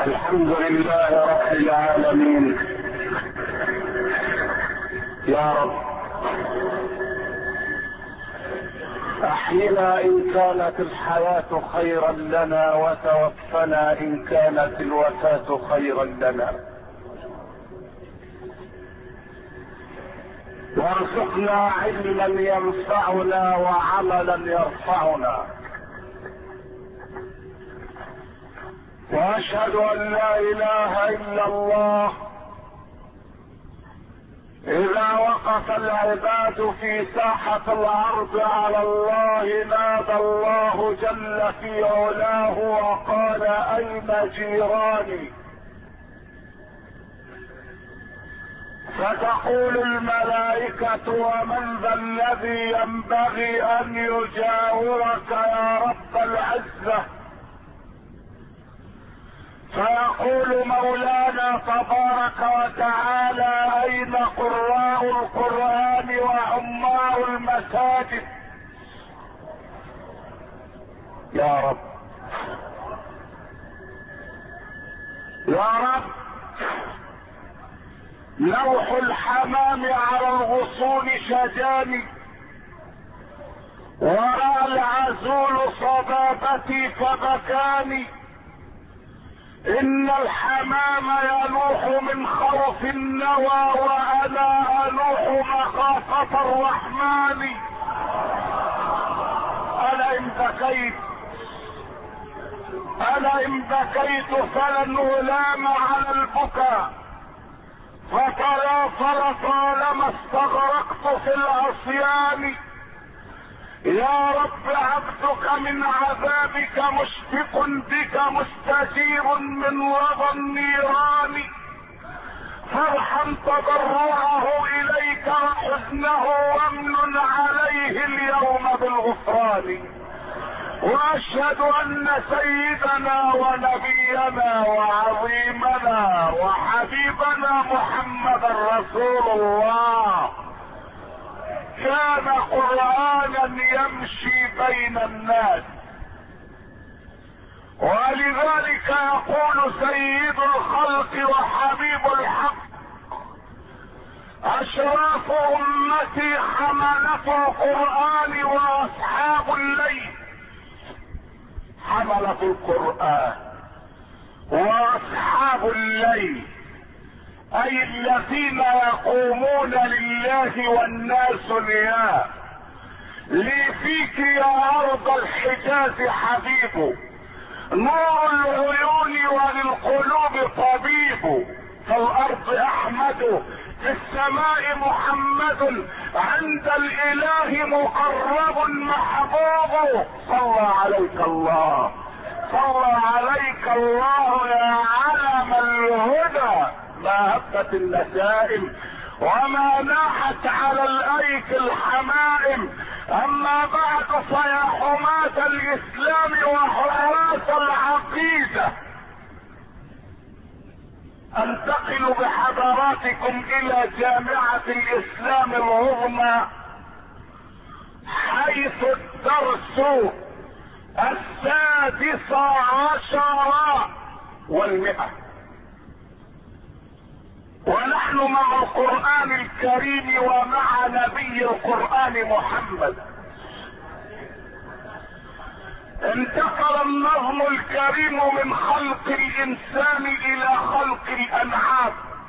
الحمد لله رب العالمين. يا رب احينا ان كانت الحياة خيرا لنا، وتوفنا ان كانت الوفاة خيرا لنا، وارزقنا علما ينفعنا وعملا يرفعنا، واشهد ان لا اله الا الله. اذا وقف العباد في ساحة الارض على الله نادى الله جل في علاه وقال اين جيراني؟ فتقول الملائكة ومن ذا الذي ينبغي ان يجاورك يا رب العزة؟ فيقول مولانا تبارك وتعالى اين قراء القرآن وعمار المساجد؟ يا رب يا رب، لوح الحمام على الغصون شجاني، ورأى العزول صبابتي فبكاني. ان الحمام يلوح من خوف النوى، وانا الوح مخافة الرحمن. انا ان بكيت فلن الام على البكاء، فتنافر طالما استغرقت في العصيان. يا رب عبدك من عذابك مشفق بك مستجير من لظى النيران، فارحم تضرعه اليك وحزنه وامن عليه اليوم بالغفران. واشهد ان سيدنا ونبينا وعظيمنا وحبيبنا محمد رسول الله كان قرآنا يمشي بين الناس، ولذلك يقول سيد الخلق وحبيب الحق: اشراف امتي حملة القرآن واصحاب الليل. حملة القرآن واصحاب الليل اي الذين يقومون لله والناس نيام. لي فيك يا ارض الحجاز حبيب، نور العيون وللقلوب طبيب. فالارض احمد، في السماء محمد، عند الاله مقرب محبوب. صلى عليك الله، صلى عليك الله يا علم الهدى. ما هبت النسائم وما ناحت على الايك الحمائم. اما بعد فيا حماة الاسلام وحراس العقيدة، انتقل بحضراتكم الى جامعة الاسلام العظمى، حيث الدرس 16 و100. ونحن مع القرآن الكريم ومع نبي القرآن محمد. انتقل النظم الكريم من خلق الانسان الى خلق الانعام.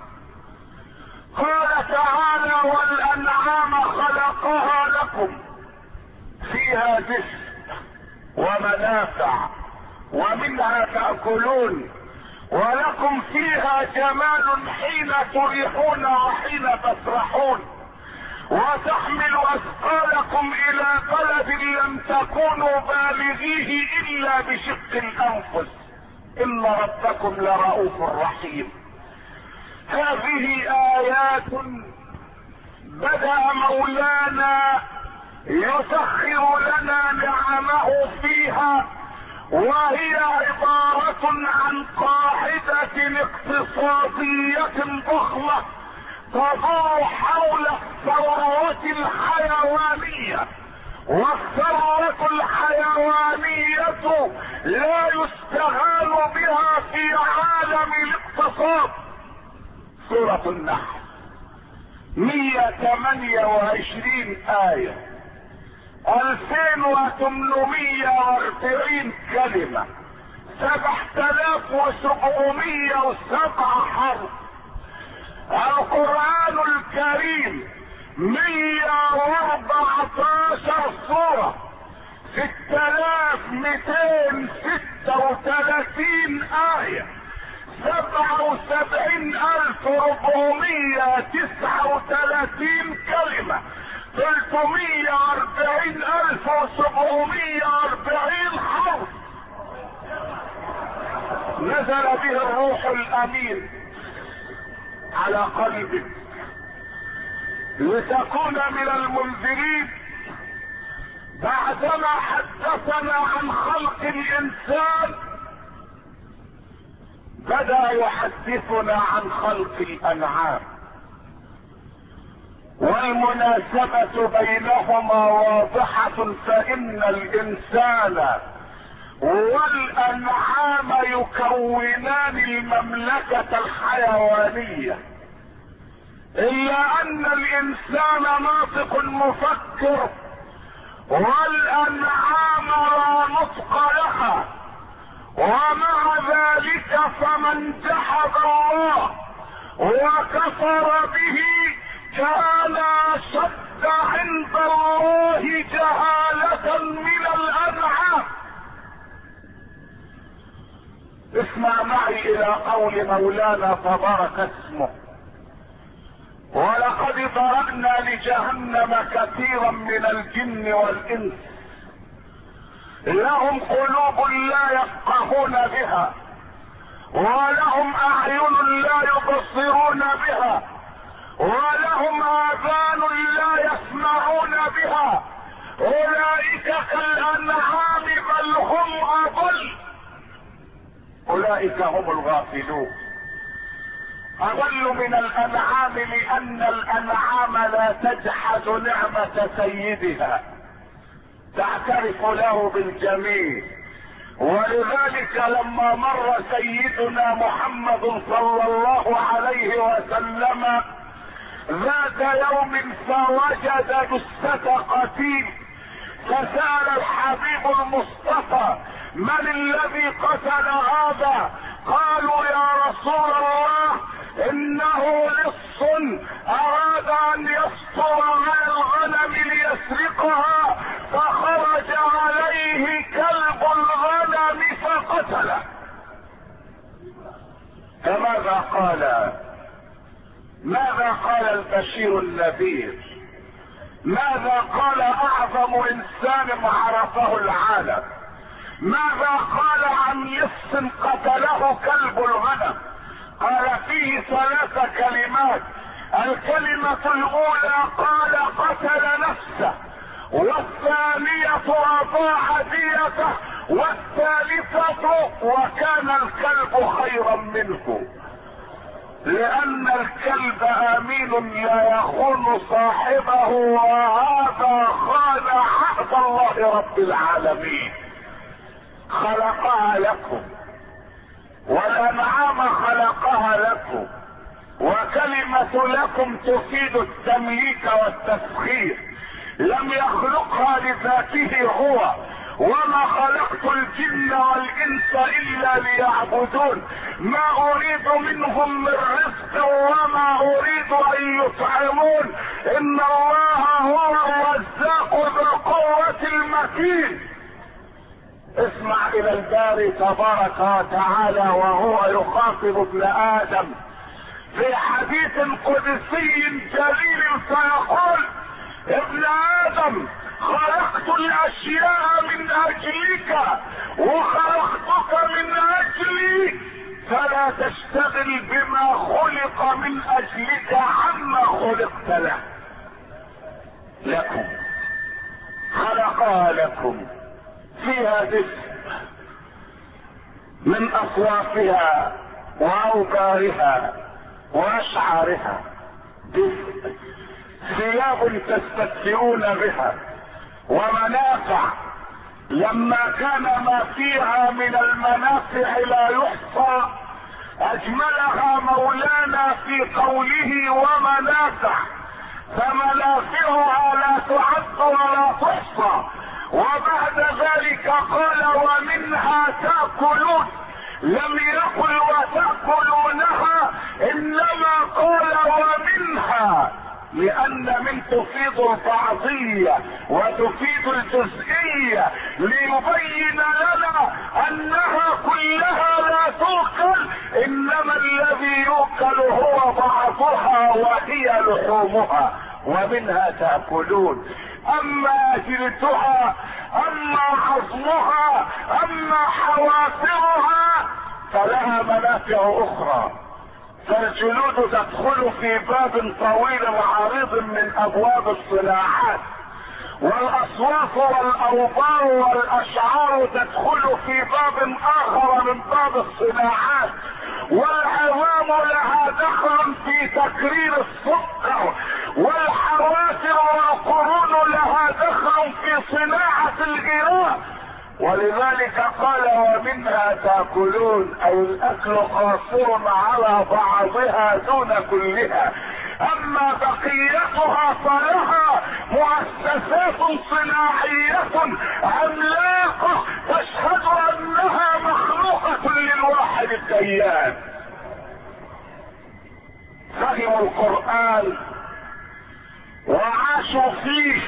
قال تعالى: والانعام خلقها لكم فيها دفء ومنافع ومنها تأكلون ولكم فيها جمال حين تريحون وحين تسرحون، وتحمل اثقالكم الى بلد لم تكونوا بالغيه الا بشق الانفس، ان ربكم لرؤوف رحيم. هذه ايات بدأ مولانا يسخر لنا نعمه فيها، وهي عبارة عن قاعدة اقتصادية ضخمة تدور حول الثروة الحيوانية. والثروة الحيوانية لا يستغال بها في عالم عالم الاقتصاد. سورة النحل 128 آية، 2840 كلمة، 7707 حرف. القرآن الكريم 114 سورة، 6236 آية، 77439 كلمة، 340740 حرف. نزل به الروح الأمين على قلبك لتكون من المنذرين. بعدما حدثنا عن خلق الإنسان بدأ يحدثنا عن خلق الأنعام، والمناسبة بينهما واضحة، فإن الإنسان والأنعام يكونان المملكة الحيوانية، إلا أن الإنسان ناطق مفكر والأنعام لا نطق لها. ومع ذلك فمن جحد الله وكفر به كان أشد عند الله جهالة من الأنعام. اسمع معي إلى قول مولانا تبارك اسمه: ولقد ضربنا لجهنم كثيرا من الجن والإنس لهم قلوب لا يفقهون بها ولهم أعين لا يبصرون بها ولهم آذان لا يسمعون بها، أولئك كالأنعام بل هم أضل، أولئك هم الغافلون. أضل من الأنعام لأن الأنعام لا تجحد نعمة سيدها، تعترف له بالجميل. ولذلك لما مر سيدنا محمد صلى الله عليه وسلم ذات يوم فوجد جثة قتيل، فسأل الحبيب المصطفى: من الذي قتل هذا؟ قالوا: يا رسول الله، انه لص اراد ان يسطر على الغنم ليسرقها فخرج عليه كلب الغنم فقتله. فماذا قال؟ ماذا قال البشير النذير؟ ماذا قال اعظم انسان عرفه العالم؟ ماذا قال عن لص قتله كلب الغنم؟ قال فيه 3 كلمات. الكلمة الاولى قال قتل نفسه، والثانية اضاع ديته، والثالثة وكان الكلب خيرا منه، لان الكلب امين لا يخون صاحبه، وهذا خان عهد الله رب العالمين. خلقها لكم، والانعام خلقها لكم، وكلمة لكم تفيد التمليك والتسخير، لم يخلقها لذاته هو. وما خلقت الجن والانس الا ليعبدون، ما اريد منهم من رزق وما اريد ان يطعمون، ان الله هو الرزاق ذو القوة المتين. اسمع الى الباري تبارك وتعالى وهو يخاطب ابن ادم في حديث قدسي جليل فيقول: ابن ادم، خلقت الاشياء من اجلك وخلقتك من اجلي، فلا تشتغل بما خلق من اجلك عما خلقت له. لكم، خلقها لكم، فيها دفء من اصوافها واوبارها واشعارها، دفء، ثياب تستكثرون بها، ومنافع. لما كان ما فيها من المنافع لا يحصى، واجملها مولانا في قوله ومنافع، فمنافعها لا تعد ولا تحصى. وبعد ذلك قال ومنها تأكلون، لم يقل وتأكلونها، انما قال ومنها، لان من تفيد البعضية وتفيد الجزئية، ليبين لنا انها كلها لا تؤكل، انما الذي يؤكل هو بعضها وهي لحومها. ومنها تأكلون، اما جلدها، اما عظمها، اما حوافرها فلها منافع اخرى. فالجلود تدخل في باب طويل عريض من ابواب الصناعات، والاصواف والاوبار والاشعار تدخل في باب اخر من باب الصناعات، والعظام لها دخل في تكرير السكر، والحوافر والقرون لها دخل في صناعة الغذاء. ولذلك قال ومنها تأكلون، اي الاكل قاصر على بعضها دون كلها، اما بقيتها فلها مؤسسات صناعية عملاقة تشهد انها مخلوقة للواحد الديان. فهموا القرآن وعاشوا فيه،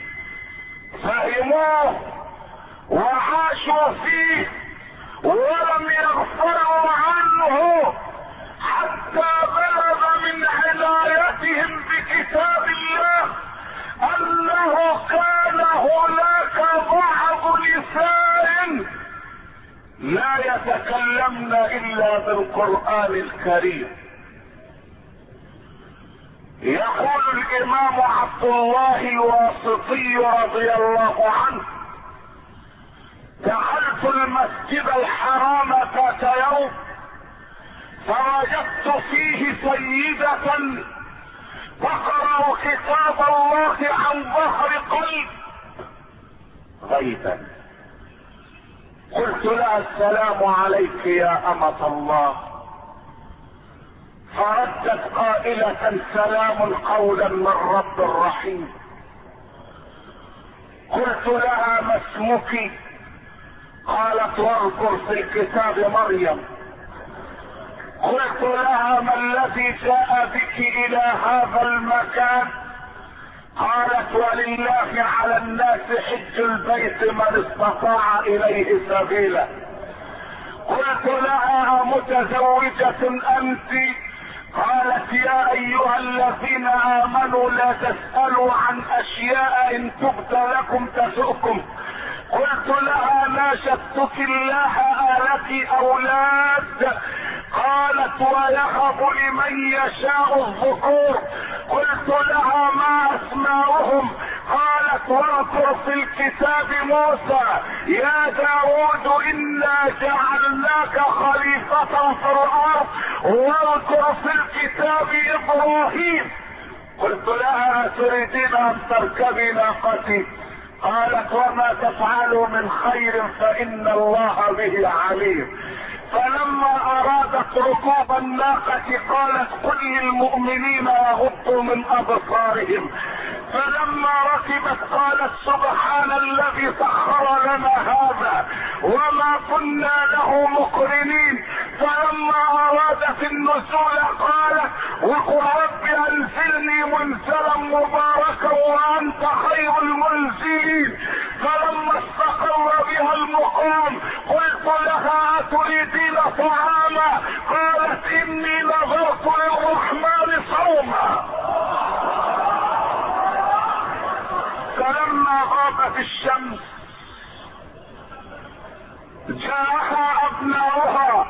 فهموه وعاشوا فيه، ولم يغفلوا عنه حتى بلغ من عنايتهم بكتاب الله انه كان هناك بعض نساء لا يتكلمن الا بالقرآن الكريم. يقول الامام عبد الله الواسطي رضي الله عنه: دخلت المسجد الحرام ذات يوم فوجدت فيه سيدة تقرأ كتاب الله عن ظهر قلب غيبا. قلت لها السلام عليك يا أمة الله، فردت قائلة سلام قولا من رب رحيم. قلت لها ما اسمك؟ قالت واذكر في الكتاب مريم. قلت لها ما الذي جاء بك الى هذا المكان؟ قالت ولله على الناس حج البيت من استطاع اليه سبيلا. قلت لها متزوجة انت؟ قالت يا ايها الذين امنوا لا تسألوا عن اشياء ان تبد لكم تسؤكم. قلت لها ناشدتك الله آلك اولاد؟ قالت ويهب لمن يشاء الذكور. قلت لها ما اسماؤهم؟ قالت واذكر في الكتاب موسى يا داود انا جعلناك خليفة في الارض، واذكر في الكتاب ابراهيم. قلت لها تريدين ان تركبي ناقتي؟ قالت وما تفعلوا من خير فان الله به عليم. فلما ارادت ركوب الناقة قالت قل للمؤمنين يغضوا من ابصارهم. فلما ركبت قالت سبحان الذي سخر لنا هذا وما كنا له مقرنين. فلما ارادت النزول قالت وقل رب انزلني منزلا مباركا وانت خير المنزلين. فلما استقر بها المقام قلت لها اتريدين طعاما؟ قالت اني نظرت للرحمن صوما. فلما غابت الشمس جاءها ابناؤها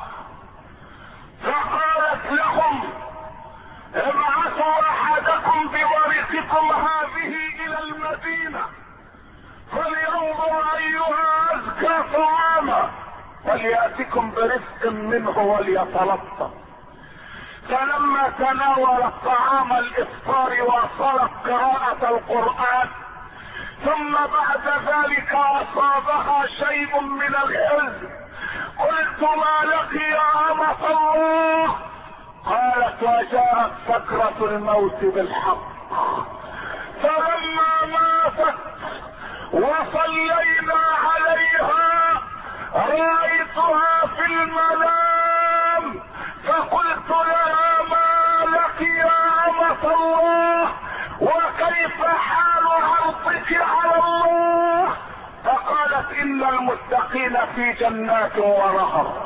فقالت لهم ابعثوا احدكم بورقكم هذه الى المدينة فلينظر ايها ازكى طعاما ولياتكم برزق منه وليتلطف. فلما تناولت طعام الافطار واصلت قراءة القرآن ثم بعد ذلك اصابها شيء من الحزن. قلت ما لك يا أمة الله؟ فجاءت سكرة الموت بالحق، فلما ماتت وصلينا عليها رأيتها في المنام، فقلت لها ما لك يا أمة الله، وكيف حال عرضك على الله؟ فقالت إن المتقين في جنات ونهر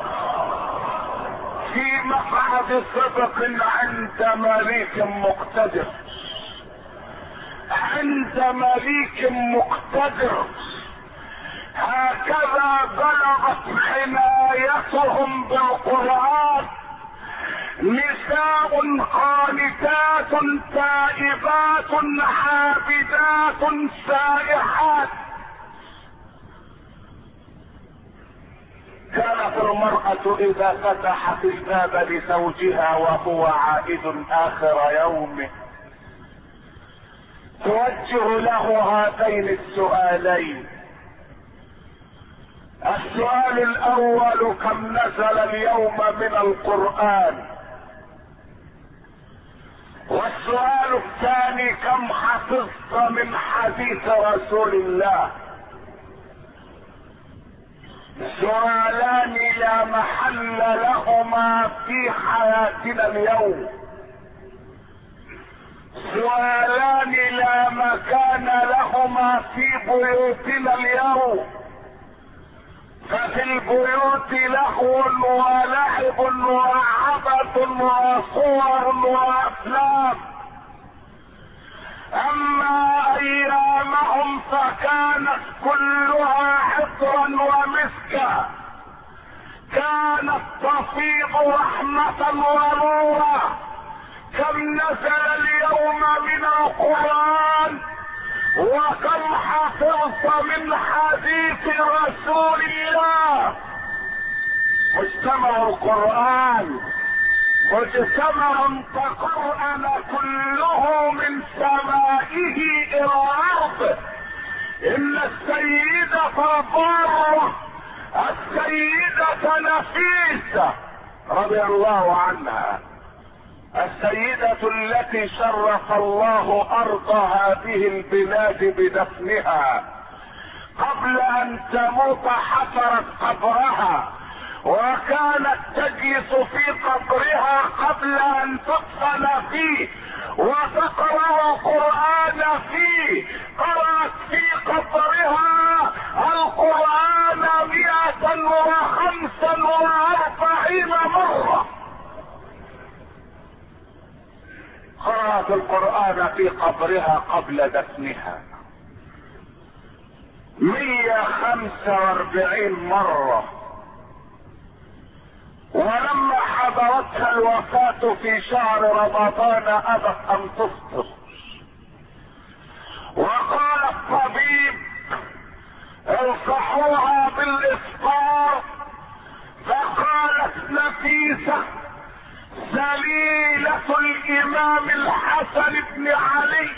في مقعد صدق عند مليك مقتدر، عند مليك مقتدر. هكذا بلغت عنايتهم بالقرآن. نساء قانتات تائبات عابدات سائحات. كانت المرأة إذا فتحت الباب لزوجها وهو عائد آخر يومه توجه له هذين السؤالين. السؤال الأول: كم نزل اليوم من القرآن؟ والسؤال الثاني: كم حفظت من حديث رسول الله؟ سؤالان لا محل لهما في حياتنا اليوم، سؤالان لا مكان لهما في بيوتنا اليوم. ففي البيوت لهو ولعب وعبث وصور وافلام، اما ايامهم فكانت كلها عطرا ومسكا، كانت تفيض رحمة ونورا. كم نزل اليوم من القرآن، وكم حفظت من حديث رسول الله؟ مجتمع القرآن مجتمع تقرأن كله من سمائه الى الارض. ان السيدة البارة السيدة نفيسة رضي الله عنها، السيدة التي شرف الله ارض هذه البلاد بدفنها، قبل ان تموت حفرت قبرها، وكانت تجلس في قبرها قبل ان تدفن فيه وتقرأ القرآن فيه. قرأت في قبرها القرآن 145 مرة. قرأت القرآن في قبرها قبل دفنها 145 مرة. ولما حضرتها الوفاة في شهر رمضان ابت ان تفطر، وقال الطبيب انصحوها بالافطار، فقالت نفيسة سليلة الامام الحسن بن علي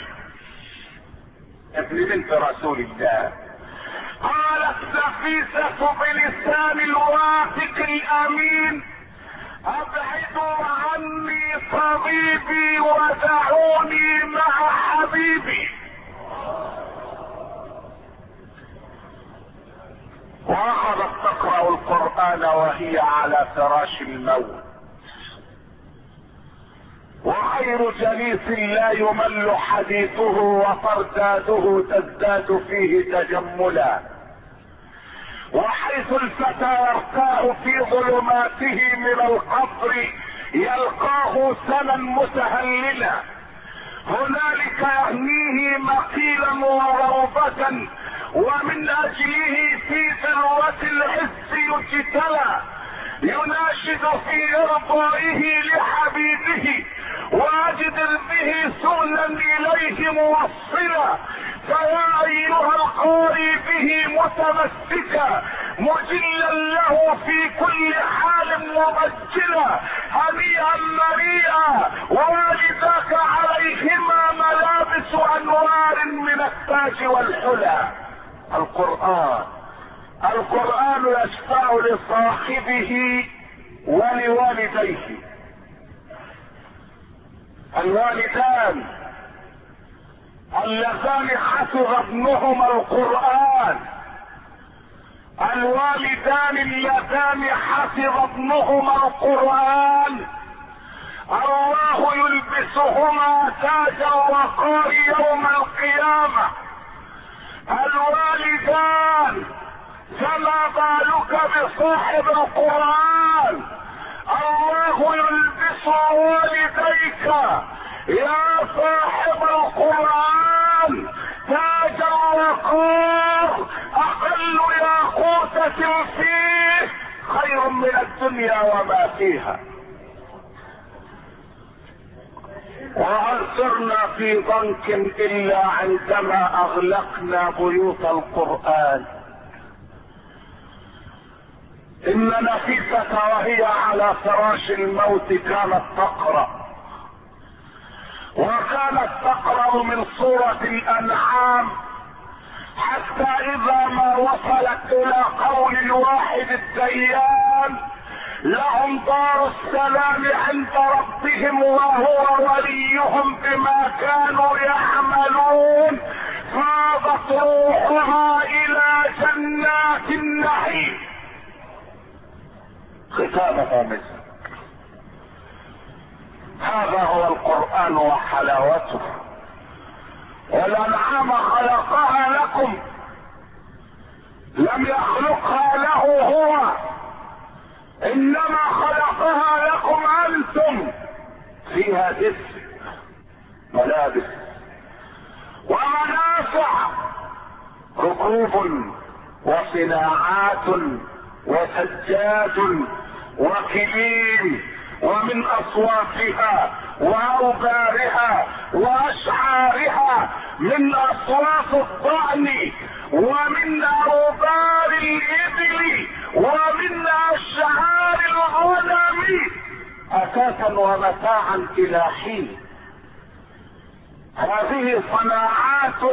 ابن بنت رسول الله، قالت نفيسة بلسان الواثق الامين: ابعدوا عني طبيبي ودعوني مع حبيبي. واخذت تقرأ القرآن وهي على فراش الموت. وخير جليس لا يمل حديثه وترداده تزداد فيه تجملا. وحيث الفتى يرتاح في ظلماته من القبر يلقاه سنا متهللا، هنالك يهنيه مقيلا وغربة، ومن اجله في ذروة العز يجتلى، يناشد في ارضائه لحبيبه واجدر به سؤلا اليه موصلا. فيا ايها القاري به متمسكا مجلا له في كل حال مبجلا، هنيئا مريئا ووالداك عليهما ملابس انوار من التاج والحلى. القرآن يشفع لصاحبه ولوالديه. الوالدان اللذان حفظ ابنهما القرآن، الوالدان اللذان حفظ ابنهما القرآن الله يلبسهما تاج الوقار يوم القيامة. الوالدان فما بالك بصاحب القرآن، الله يلبس والديك يا صاحب القرآن تاج الوقار، اقل ياقوتة فيه خير من الدنيا وما فيها. وهل صرنا في ضنك الا عندما اغلقنا بيوت القرآن؟ ان نفيسة وهي على فراش الموت كانت تقرأ، وكانت تقرأ من سورة الانعام حتى اذا ما وصلت الى قول الواحد الديان لهم دار السلام عند ربهم وهو وليهم بما كانوا يعملون، فاضت روحها الى جنات النعيم. ختامها مسك. هذا هو القرآن وحلاوته. والانعام خلقها لكم، لم يخلقها له هو، انما خلقها لكم انتم. فيها دفء، ملابس ومنافع، ركوب وصناعات وسجاد وكليم، ومن اصوافها واوبارها واشعارها من اصواف الضأن ومن اوبار الابل ومن اشعار الغنم اساسا ومتاعا الى حين. هذه صناعات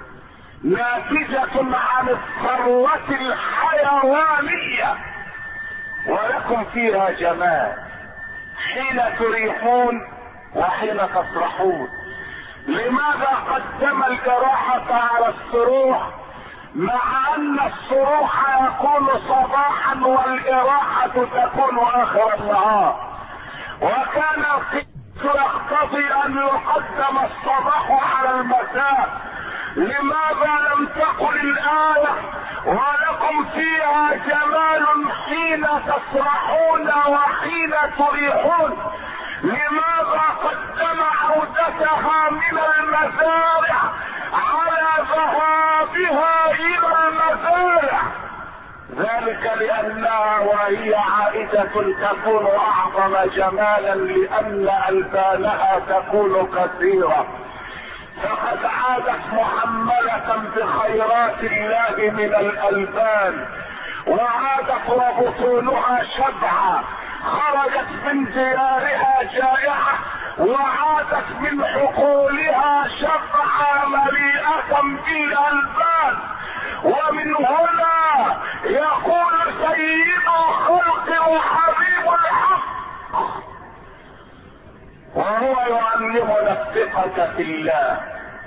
ناتجة عن الثروة الحيوانية، ولكم فيها جمال حين تريحون وحين تسرحون. لماذا قدم الإراحة على السروح مع ان السروح يكون صباحا والإراحة تكون اخر النهار؟ وكان يقتضي ان يقدم الصباح على المساء. لماذا لم تقل الآية ولكم فيها جمال حين تسرحون وحين تريحون؟ لماذا قدم عودتها من المزارع على ذهابها الى المزارع؟ ذلك لانها وهي عائدة تكون اعظم جمالا لان البانها تكون كثيرة. فقد عادت محملة بخيرات الله من الالبان، وعادت وبطونها شبعة، خرجت من ديارها جائعة وعادت من حقولها شبعة مليئة بالالبان. ومن هنا يقول سيد الخلق وحبيب الحق وهو يعلمنا الثقة في الله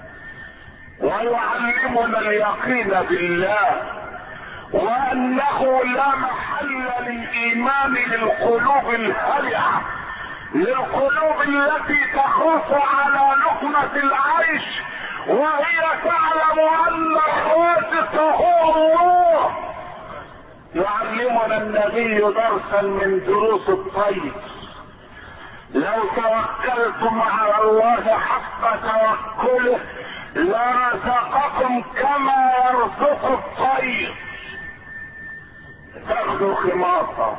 ويعلمنا اليقين بالله، وانه لا محل للايمان للقلوب الهلعة، للقلوب التي تخاف على لقمة العيش وهي تعلم ان الرازق هو الله. يعلمنا النبي درسا من دروس الطيب: لو توكلتم على الله حق توكله لرزقكم كما يرزق الطير. تاخذ خماصة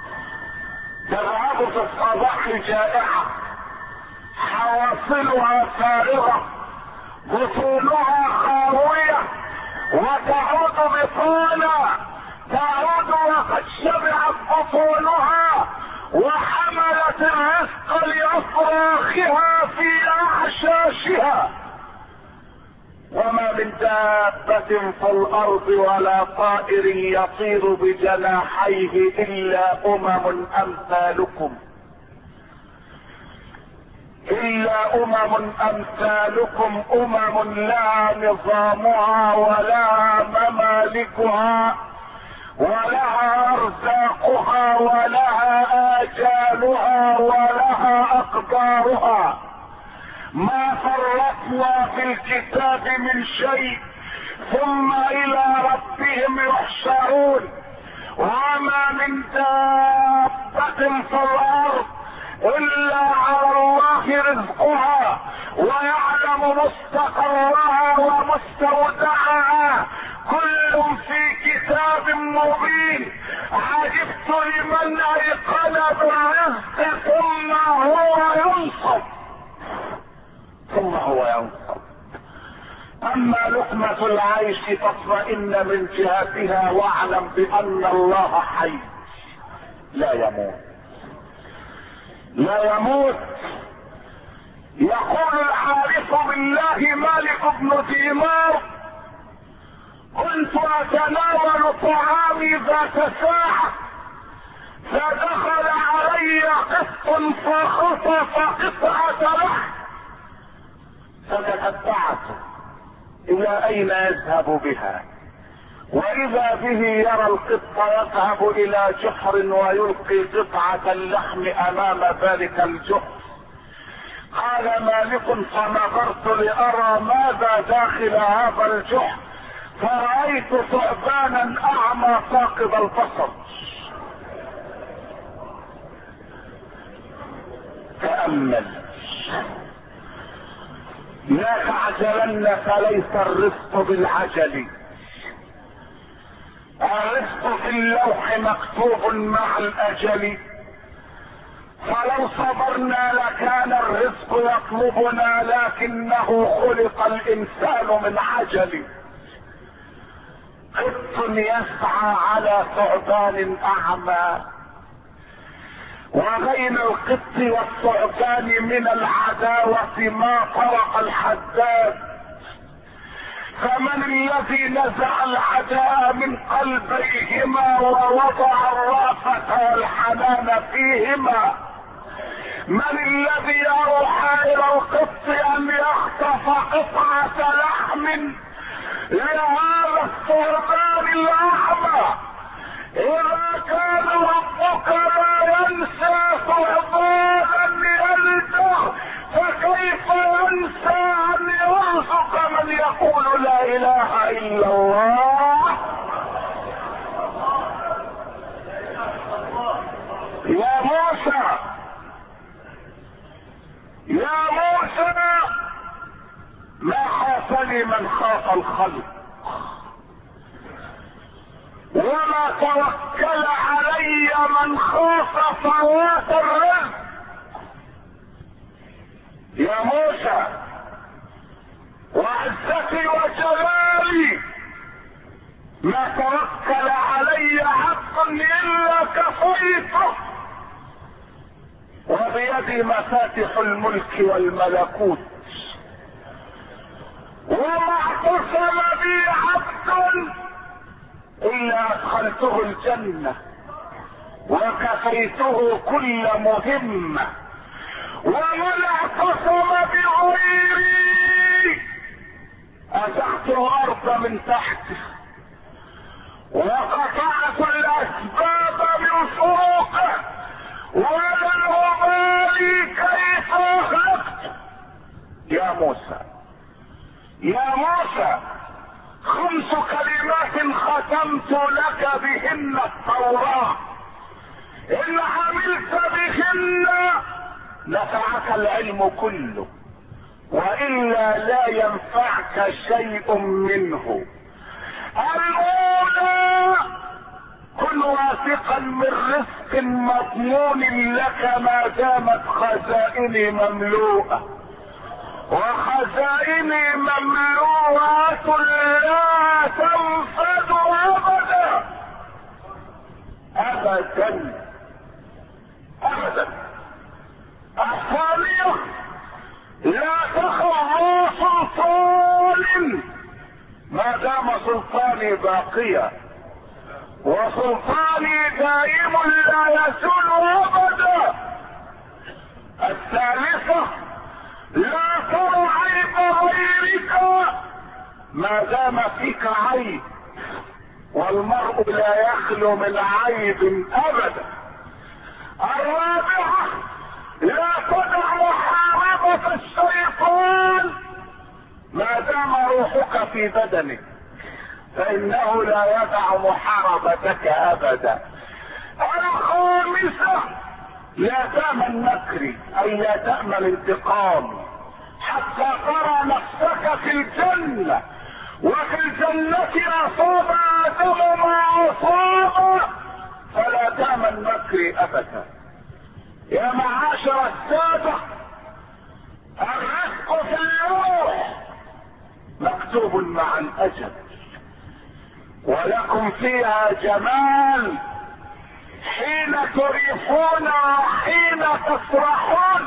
تذهب في الصباح جائعة، حواصلها فارغة، بطونها خاوية، وتعود بطانا، تعود وقد شبعت بطونها وحملت الرزق لأفراخها في أعشاشها. وما من دابة في الأرض ولا طائر يطير بجناحيه إلا أمم أمثالكم. الا امثالكم، لا نظامها ولا ممالكها ولها ارزاقها ولها اجالها ولها اقدارها، ما فرطنا في الكتاب من شيء، ثم الى ربهم يحشرون. وما من دابة في الارض الا على الله رزقها ويعلم مستقرها ومستودعها، كل في كتاب مبين. عجبت لمن ايقن بالرزق ثم هو ينصب. اما لقمة العيش تطمئن من جهتها، واعلم بان الله حي لا يموت. يقول العارف بالله مالك بن دينار: كنت اتناول طعامي ذات ساعة، فدخل علي قط فخطف قطعة لحم، فتتبعته الى اين يذهب بها، واذا به يرى القط يذهب الى جحر ويلقي قطعة اللحم امام ذلك الجحر. قال مالك: فنظرت لارى ماذا داخل هذا الجحر، فرأيت ثعبانا اعمى فاقد البصر. تأمل: لا تعجلن، فليس الرزق بالعجل، الرزق في اللوح مكتوب مع الاجل. فلو صبرنا لكان الرزق يطلبنا، لكنه خلق الانسان من عجل. قط يسعى على ثعبان اعمى، وبين القط والثعبان من العداوة ما طرق الحداد، فمن الذي نزع العداء من قلبيهما ووضع الرأفة والحنان فيهما؟ من الذي اوحى الى القط ان يخطف قطعة لحم لهذا الثعبان الاعمى؟ اذا كان ربك لا ينسى ثعبانا يلده، فكيف ينسى ان يرزق من يقول لا اله الا الله؟ يا موسى ما خافني من خاف الخلق، وما توكل علي من خاف فوات الرزق. يا موسى وعزتي وجلالي ما توكل علي عبد الا كفيته، وبيدي مفاتح الملك والملكوت، وما اعتصم بي عبد الا ادخلته الجنة وكفيته كل مهمة، ومن اعتصم بغيري ازحت الارض من تحته وقطعت الاسباب من فوقه، ومن أبالي كيف أخلقت. يا موسى 5 كلمات ختمت لك بهن التوراة، إن عملت بهن نفعك العلم كله، وإلا لا ينفعك شيء منه. الأولى: كن واثقا من رزق مضمون لك ما دامت خزائني مملوءة، وخزائني مملوءة لا تنفذ ابدا ابدا ابدا. الثانية: لا تخف سلطان ما دام سلطاني باقيا، وسلطاني دائم لا يزول ابدا. الثالثة: ما دام فيك عيب، والمرء لا يخلو من عيب ابدا. الرابعة، لا تدع محاربة الشيطان ما دام روحك في بدنك، فانه لا يدع محاربتك ابدا. الخامسة، لا تأمن مكري، اي لا تأمن انتقام حتى ترى نفسك في الجنة، وفي الجنة اصاب ادم ما اصاب، فلا تأمن مكري ابدا. يا معاشر السادة، الرزق في الروح مكتوب مع الاجل، ولكم فيها جمال حين تريحون وحين تسرحون.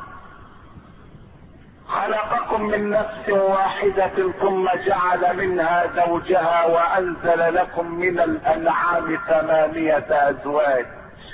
خلقكم من نفس واحدة ثم جعل منها زوجها وانزل لكم من الانعام 8 ازواج،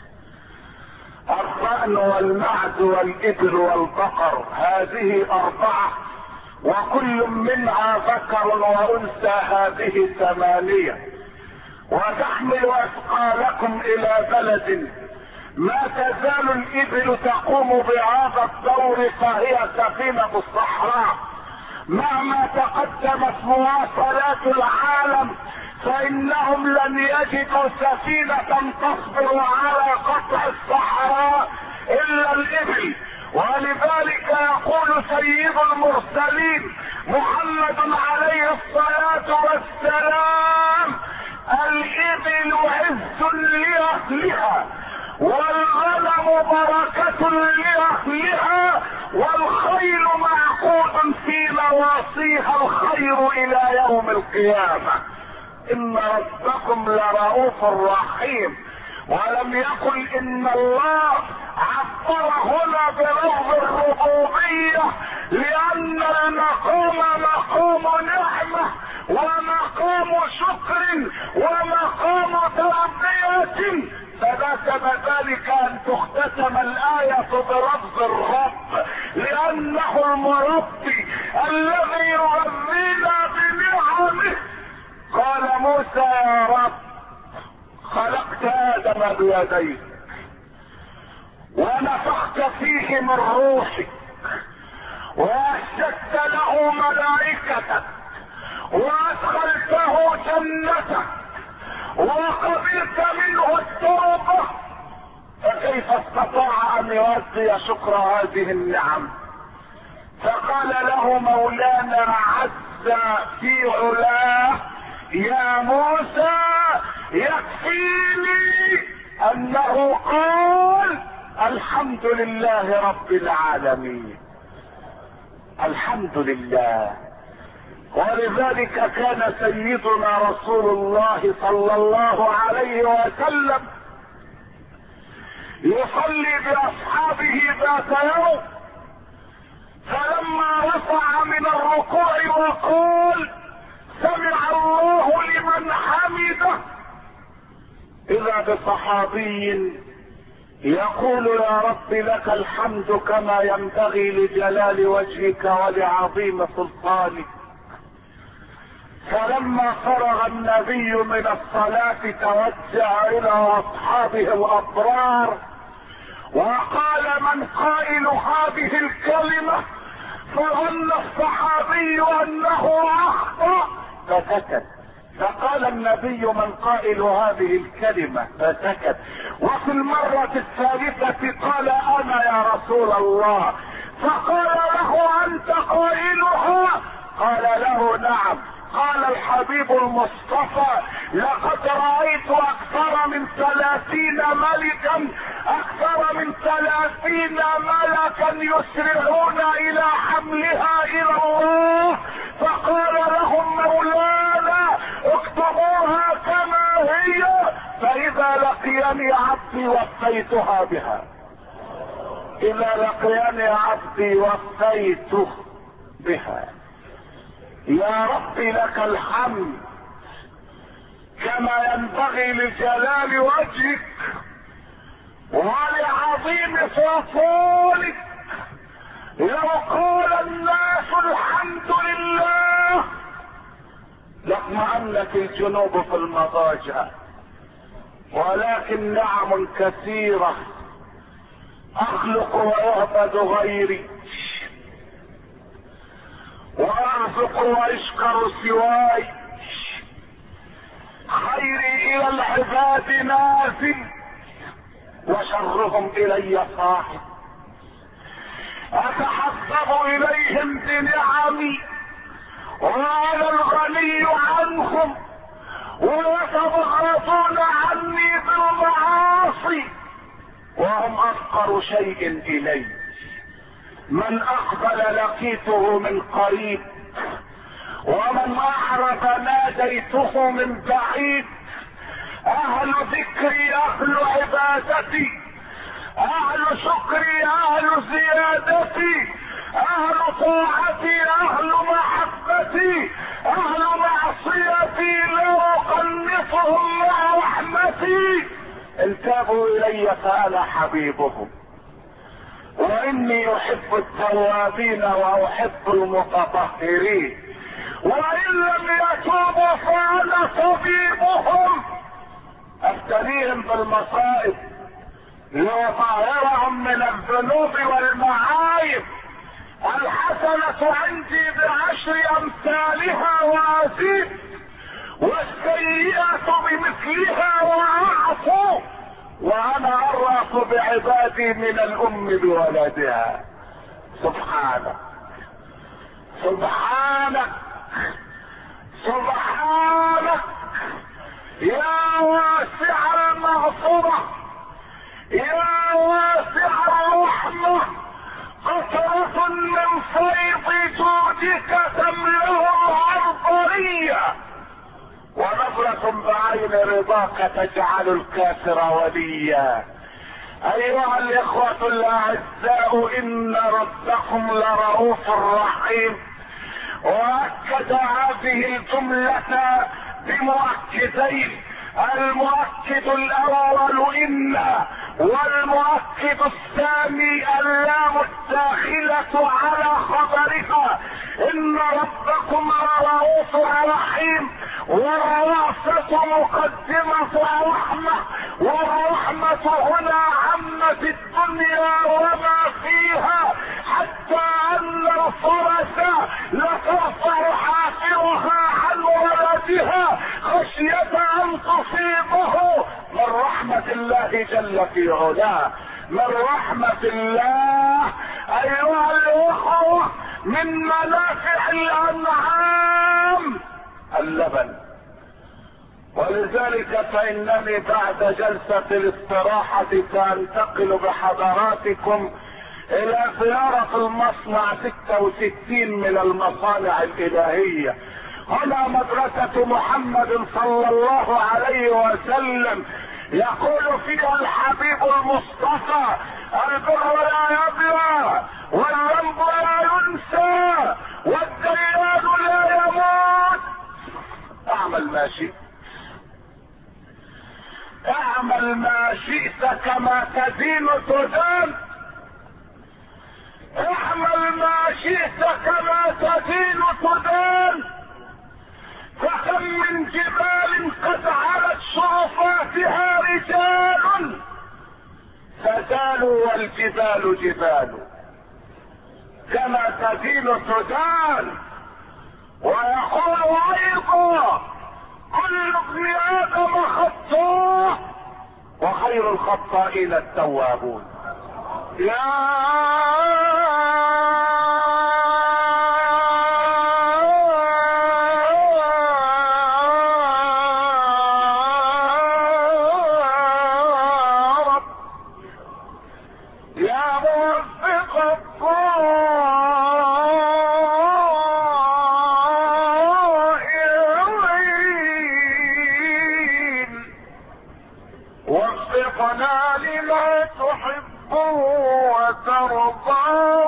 الضأن والمعز والإبل والبقر، هذه 4، وكل منها ذكر وانثى، هذه 8. وتحمل اثقالكم الى بلد، ما تزال الإبل تقوم بهذا الدور، فهي سفينة الصحراء، مهما تقدمت مواصلات العالم فإنهم لن يجدوا سفينة تصبر على قطع الصحراء إلا الإبل. ولذلك يقول سيد المرسلين محمد عليه الصلاة والسلام: الإبل عز لأهلها، والغنم بركة لأهلها، والخيل معقود في نواصيها الخير إلى يوم القيامة. إن ربكم لرؤوف رحيم. ولم يقل إن الله عبر هنا بلفظ الربوبية، لأن المقام مقام نعمة ومقام شكر ومقام تربية، فناسب ذلك أن تختتم الآية بلفظ الرب، لأنه المربي الذي يغذينا بنعمه. قال موسى: يا رب، خلقت آدم بيديك ونفخت فيه من روحك وأسجدت له ملائكتك وأدخلته جنتك وقبلت منه التوبة، فكيف استطاع أن يؤدي شكر هذه النعم؟ فقال له مولانا عز في علاه: يا موسى، يكفيني انه قال الحمد لله رب العالمين. الحمد لله. ولذلك كان سيدنا رسول الله صلى الله عليه وسلم يصلي باصحابه ذات يوم، فلما رفع من الركوع وقال: سمع الله لمن حمده، اذا بصحابي يقول: يا رب لك الحمد كما ينبغي لجلال وجهك ولعظيم سلطانك. فلما فرغ النبي من الصلاة توجه الى اصحابه الابرار وقال: من قائل هذه الكلمة؟ فظن الصحابي انه اخطأ فسكت، فقال النبي: من قائل هذه الكلمة؟ فسكت. وفي المرة الثالثة قال: انا يا رسول الله. فقال له: انت قائلها؟ قال له: نعم. قال الحبيب المصطفى: لقد رأيت اكثر من 30 ملكا، اكثر من 30 ملكا يسرعون الى حملها الى الله. فقال لهم مولانا: اكتبوها كما هي، فاذا لقيني عبدي وفيتها بها. اذا لقيني عبدي وفيته بها. يا رب لك الحمد كما ينبغي لجلال وجهك ولعظيم سلطانك. لو قال الناس الحمد لله لاطمأنت الجنوب في المضاجع، ولكن نعم كثيرة اخلق ويعبد غيري، وارزق ويشكر سواي، خيري الى العباد نازل وشرهم الي صاحب، اتحسب اليهم بنعمي وانا الغني عنهم، ويتبغضون عني بالمعاصي وهم افقر شيء الي. من اقبل لقيته من قريب، ومن اعرض ناديته من بعيد. اهل ذكري اهل عبادتي، اهل شكري اهل زيادتي، اهل طاعتي اهل محبتي، اهل معصيتي لا اقنطهم مع رحمتي. ان تابوا الي فانا حبيبهم، واني احب التوابين واحب المتطهرين، وان لم يتوبوا فانا طبيبهم. ابتليهم بالمصائب ليطهرهم من الذنوب والمعايب. الحسنة عندي ب10 أمثالها وازيد، والسيئة بمثلها واعفو، وانا ارأف بعبادي من الام بولدها. سبحانك سبحانك سبحانك يا واسع المغفرة، يا واسع الرحمة، قطرة من فيض جودك تملأ العرضية، ونظرة بعين رضاك تجعل الكافر وليا. ايها الاخوة الاعزاء، ان ربكم لرؤوف رحيم، واكد هذه الجملة بمؤكدين. المؤكد الاول ان، والمؤكد الثاني اللام الداخلة على خبرها. ان ربكم لرؤوف رحيم، والرأفة مقدمة الرحمة، والرحمة هنا عمت الدنيا وما فيها، حتى ان الفرس لترفع حافرها عن ولدها خشية ان تصيبه. من رحمة الله جل في علاه، من رحمة الله ايها الاخوة. من منافع الانعام اللبن، ولذلك فانني بعد جلسة الاستراحة سانتقل بحضراتكم الى زيارة المصنع 66 من المصانع الالهية. هنا مدرسة محمد صلى الله عليه وسلم، يقول فيها الحبيب المصطفى: البر لا يبلى، والذنب لا ينسى، والديان لا يموت. اعمل ما شئت، اعمل ما شئت كما تدين تدان، اعمل ما شئت كما تدين تدان. فكم من جبال قد علت شرفاتها رجال فزالوا والجبال جبال، كما تدين تدان. ويقول ايضا: كل ابن ادم خطاء وخير الخطائين التوابون. يا وفقنا لما تحب وترضى،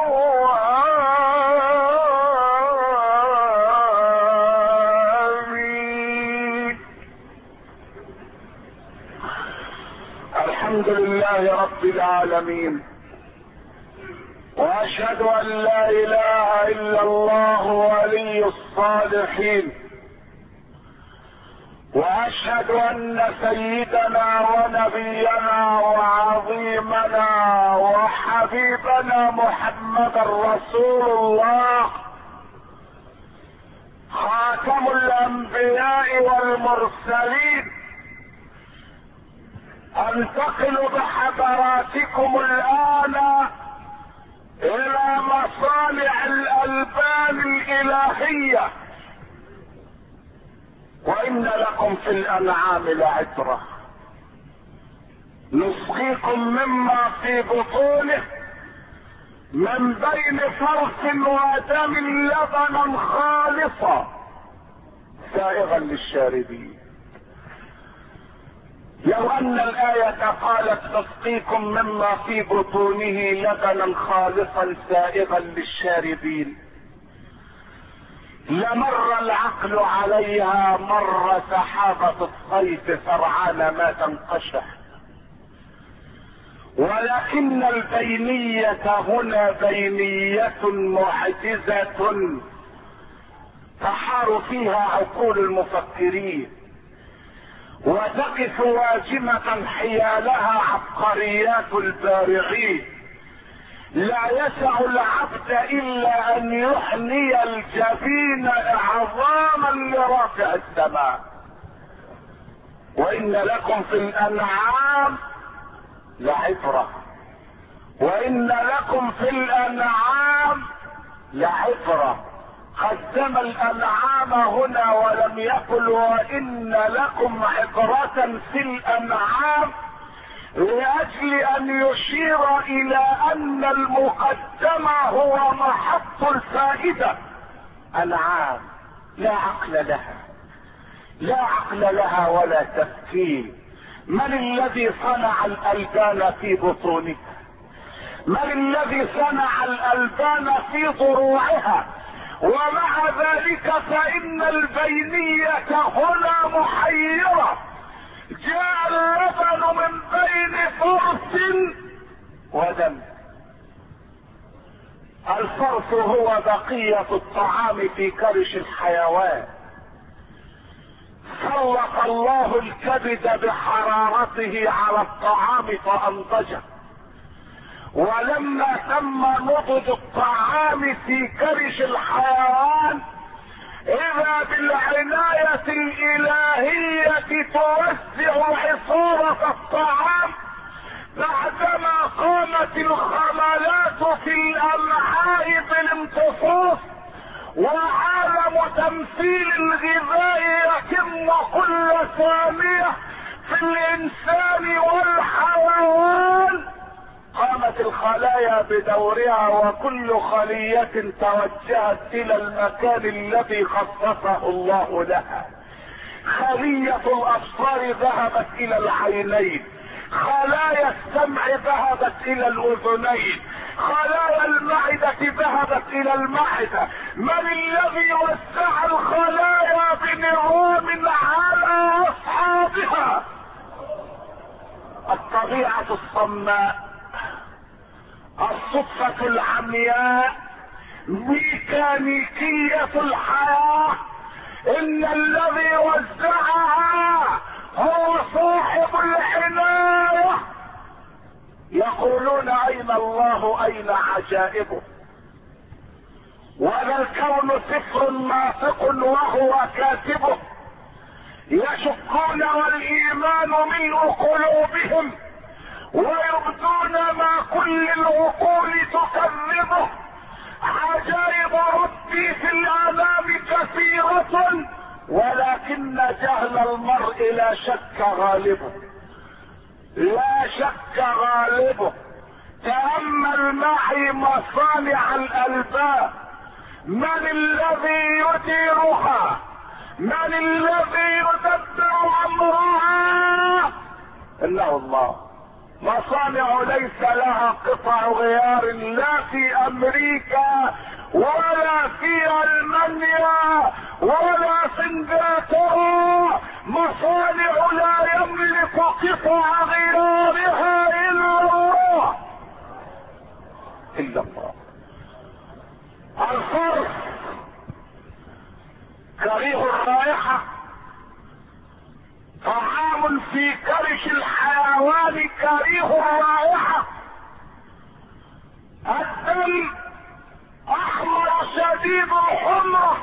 آمين. الحمد لله رب العالمين، واشهد ان لا اله الا الله ولي الصالحين، واشهد ان سيدنا ونبينا وعظيمنا وحبيبنا محمدا رسول الله خاتم الانبياء والمرسلين. انتقل بحضراتكم الان الى مصانع الالبان الالهيه. وان لكم في الانعام لعبره، نسقيكم مما في بطونه من بين فرث ودم لبنا خالصا سائغا للشاربين. لو ان الايه قالت نسقيكم مما في بطونه لبنا خالصا سائغا للشاربين لمر العقل عليها مر سحابة الصيف سرعان ما تنقشع. ولكن البينية هنا بينية معجزة تحار فيها عقول المفكرين وتقف واجمة حيالها عبقريات البارعين. لا يسع العبد الا ان يحني الجبين اعظاما لرافع السماء. وان لكم في الانعام لعبرة، وان لكم في الانعام لعبرة. قدم الانعام هنا ولم يقل وان لكم عبرة في الانعام، لاجل ان يشير الى ان المقدم هو محط الفائدة. انعام لا عقل لها، لا عقل لها ولا تفكير. من الذي صنع الالبان في بطونها؟ من الذي صنع الالبان في ضروعها؟ ومع ذلك فان البينية هنا محيرة. جاء اللبن من بين فرث ودم. الفرث هو بقية الطعام في كرش الحيوان. سلط الله الكبد بحرارته على الطعام فانضجه. ولما تم نضج الطعام في كرش الحيوان اذا بالعناية الالهية توزع عصارة الطعام بعدما قامت الخملات في الامعاء بالامتصاص. وعالم تمثيل الغذاء يتم كل ثانية في الانسان والحيوان. قامت الخلايا بدورها وكل خلية توجهت الى المكان الذي خصصه الله لها. خلية الابصار ذهبت الى العينين، خلايا السمع ذهبت الى الاذنين، خلايا المعدة ذهبت الى المعدة. من الذي وسع الخلايا بنظام على اصحابها؟ الطبيعة الصماء، الصدفة العمياء، ميكانيكية الحياة. ان الذي وزعها هو صاحب العناية. يقولون اين الله اين عجائبه؟ ولا الكون سفر ناطق وهو كاتبه. يشكون والايمان ملء قلوبهم ويبدون ما كل العقول تكذبه. عجائب ربي في الانام كثيرة ولكن جهل المرء لا شك غالبه، لا شك غالبه. تأمل معي مصانع الألبان. من الذي يديرها؟ من الذي يدبر أمرها؟ إنه الله. مصانع ليس لها قطع غيار لا في أمريكا ولا في ألمانيا ولا في انجلترا. مصانع لا يملك قطع غيارها إلا الله، إلا الله. الفرث كريه الرائحة الحيوان كريه الرائحة. الدم احمر شديد الحمرة،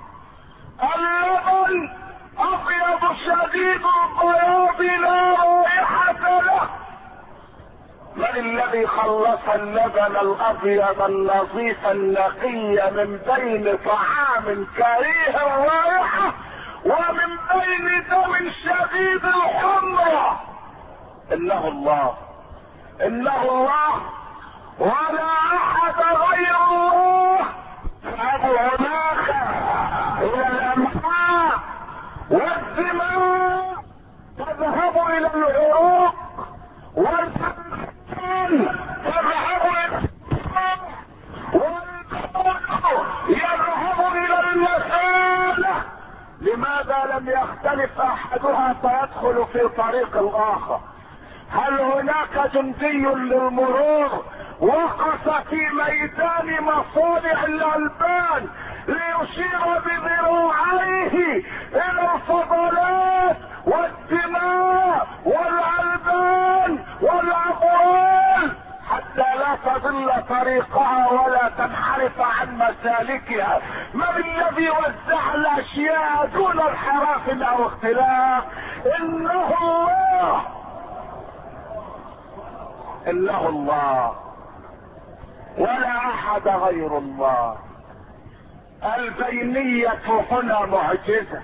اللبن ابيض شديد البياض لا رائحة له. من الذي خلص اللبن الابيض النظيف النقي من بين طعام كريه الرائحة ومن بين دم شديد الحمرة؟ انه الله، انه الله ولا احد غير الله. فابو هناك الى الامعاء والدماء تذهب الى العروق والفم تذهب الى والقلب يذهب الى المسالة. لماذا لم يختلف احدها فيدخل في طريق الاخر؟ هل هناك جندي للمرور وقف في ميدان مصانع الالبان ليشير بذراعيه الى الفضلات والدماء والالبان والاموال حتى لا تضل طريقها ولا تنحرف عن مسالكها؟ من الذي وزع الاشياء دون انحراف او اختلاف؟ انه الله، انه الله ولا احد غير الله. البينية هنا معجزة.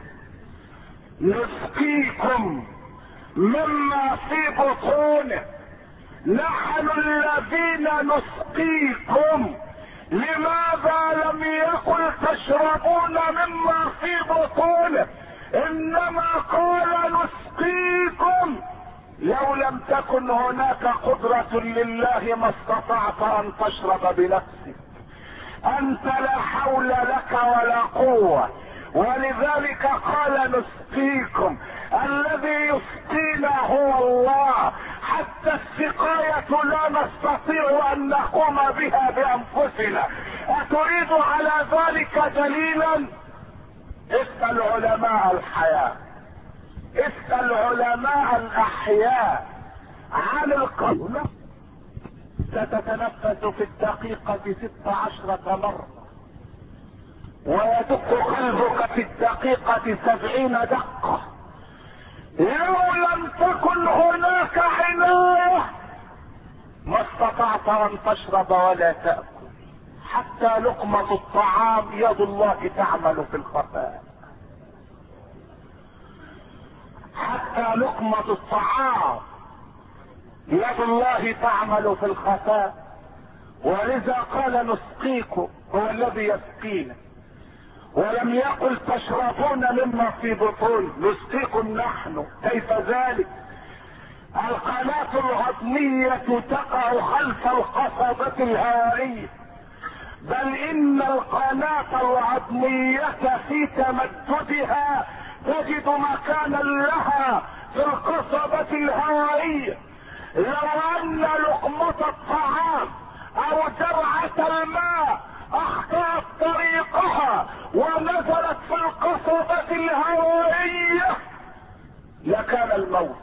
نسقيكم مما في بطونه، نحن الذين نسقيكم. لماذا لم يقل تشربون مما في بطونه، انما قال نسقيكم؟ لو لم تكن هناك قدرة لله ما استطعت ان تشرب بنفسك. انت لا حول لك ولا قوة، ولذلك قال نسقيكم. الذي يسقينا هو الله. حتى السقاية لا نستطيع ان نقوم بها بانفسنا. اتريد على ذلك دليلا؟ اسأل علماء الحياة، اسأل علماء الاحياء عن القلب. ستتنفس في الدقيقة 16 مرة، ويدق قلبك في الدقيقة 70 دقة. لو لم تكن هناك عناية ما استطعت ان تشرب ولا تأكل. حتى لقمة الطعام يد الله تعمل في الخفاء. حتى لقمة الطعام يد الله تعمل في الخفاء. ولذا قال نسقيكم، هو الذي يسقينا، ولم يقل تشربون مما في بطون. نسقيكم نحن. كيف ذلك؟ القناة الهضمية تقع خلف القصبة الهوائية، بل ان القناة العظمية في تمددها تجد مكانا لها في القصبة الهوائية. لو ان لقمة الطعام او جرعة الماء اخطأت طريقها ونزلت في القصبة الهوائية لكان الموت،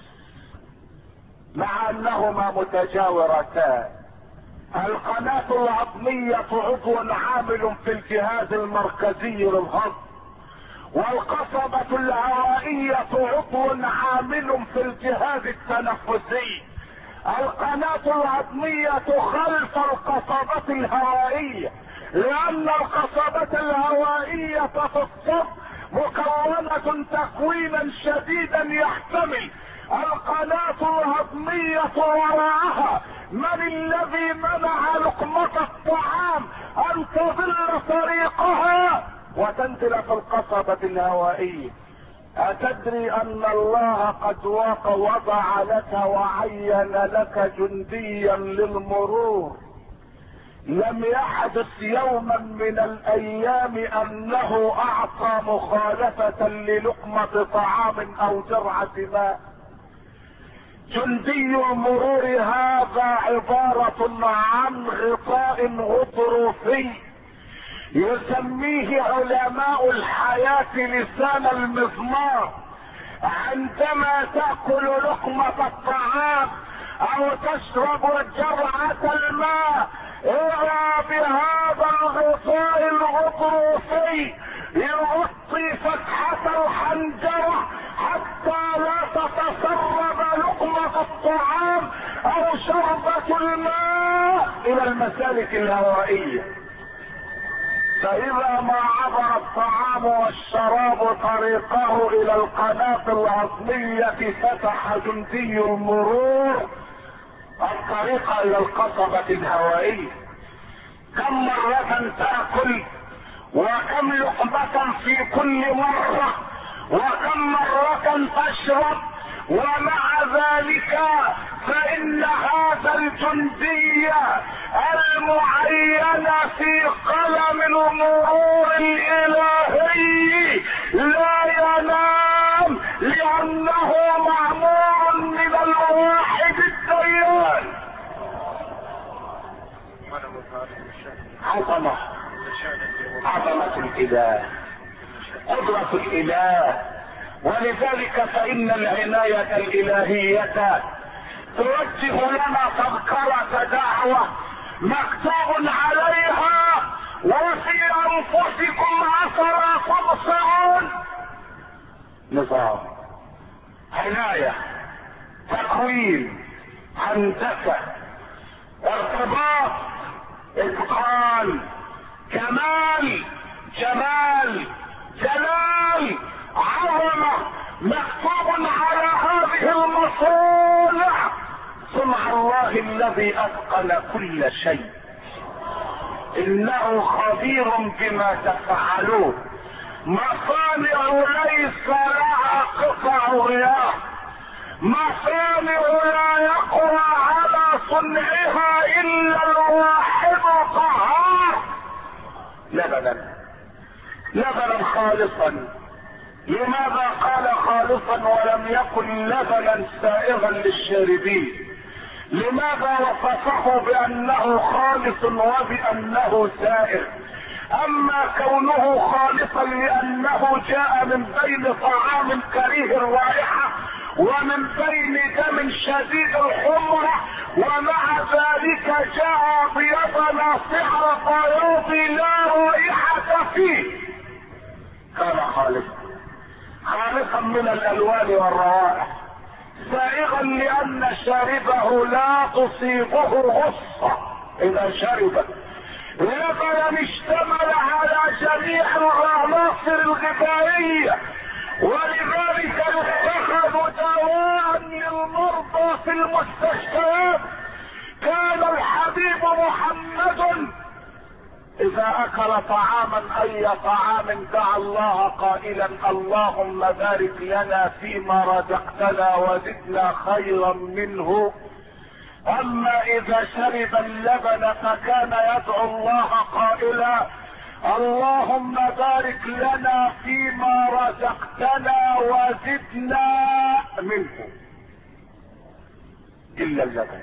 مع انهما متجاورتان. القناة العظمية عضو عامل في الجهاز المركزي للهضم، والقصبة الهوائية عضو عامل في الجهاز التنفسي. القناة العظمية خلف القصبة الهوائية، لان القصبة الهوائية في الصدر مكونة تكوينا شديدا يحتمل القناة الهضمية وراءها. من الذي منع لقمة الطعام ان تضل طريقها وتنزل في القصبة الهوائية؟ اتدري ان الله قد وضع لك وعين لك جنديا للمرور؟ لم يحدث يوما من الايام انه اعطى مخالفة للقمة طعام او جرعة ماء. جندي المرور هذا عبارة عن غطاء غضروفي يسميه علماء الحياة لسان المزمار، عندما تأكل لقمة الطعام او تشرب جرعة الماء، اذا بهذا الغطاء الغضروفي يغطي فتحة الحنجرة حتى لا تتسرب لقمة الطعام او شربة الماء الى المسالك الهوائية. فاذا ما عبر الطعام والشراب طريقه الى القناة الهضمية فتح جندي المرور الطريق الى القصبة الهوائية. كم مرة تأكل وكم لقمة في كل مرة وكم مرة تشرب، ومع ذلك فإن هذا الجندي المعين في قلم المرور الإلهي لا ينام، لأنه معمور من الواحد الديان. عظمة الإله، قدرة الإله. ولذلك فإن العناية الإلهية توجه لنا تذكرة دعوة مكتوب عليها وفي أنفسكم أفلا تبصرون. نظام، عناية، تكوين، هندسة، ارتباط، اتقان، كمال، جمال، جلال، عظمة، مكتوب على هذه المصانع صنع الله الذي اتقن كل شيء، انه خبير بما تفعلون. مصانع ليس لها قطع غيار، مصانع لا يقوى على صنعها الا الواحد القهار. لبنا خالصا. لماذا قال خالصا ولم يكن لبنا سائغا للشاربين؟ لماذا وصفه بانه خالص وبانه سائغ؟ اما كونه خالصا لانه جاء من بين طعام كريه الرائحة ومن بين دم شديد الحمرة، ومع ذلك جاء ابيض ناصع البياض لا رائحة فيه. كان خالصا من الالوان والروائح، سائغا لان شاربه لا تصيبه غصة اذا شرب. لبنا اشتمل على جميع العناصر الغذائية، ولذلك اتخذوا دواء للمرضى في المستشفيات. كان الحبيب محمد اذا اكل طعاما اي طعام دعا الله قائلا اللهم بارك لنا فيما رزقتنا وزدنا خيرا منه. اما اذا شرب اللبن فكان يدعو الله قائلا اللهم بارك لنا فيما رزقتنا وزدنا منه، الا اللبن،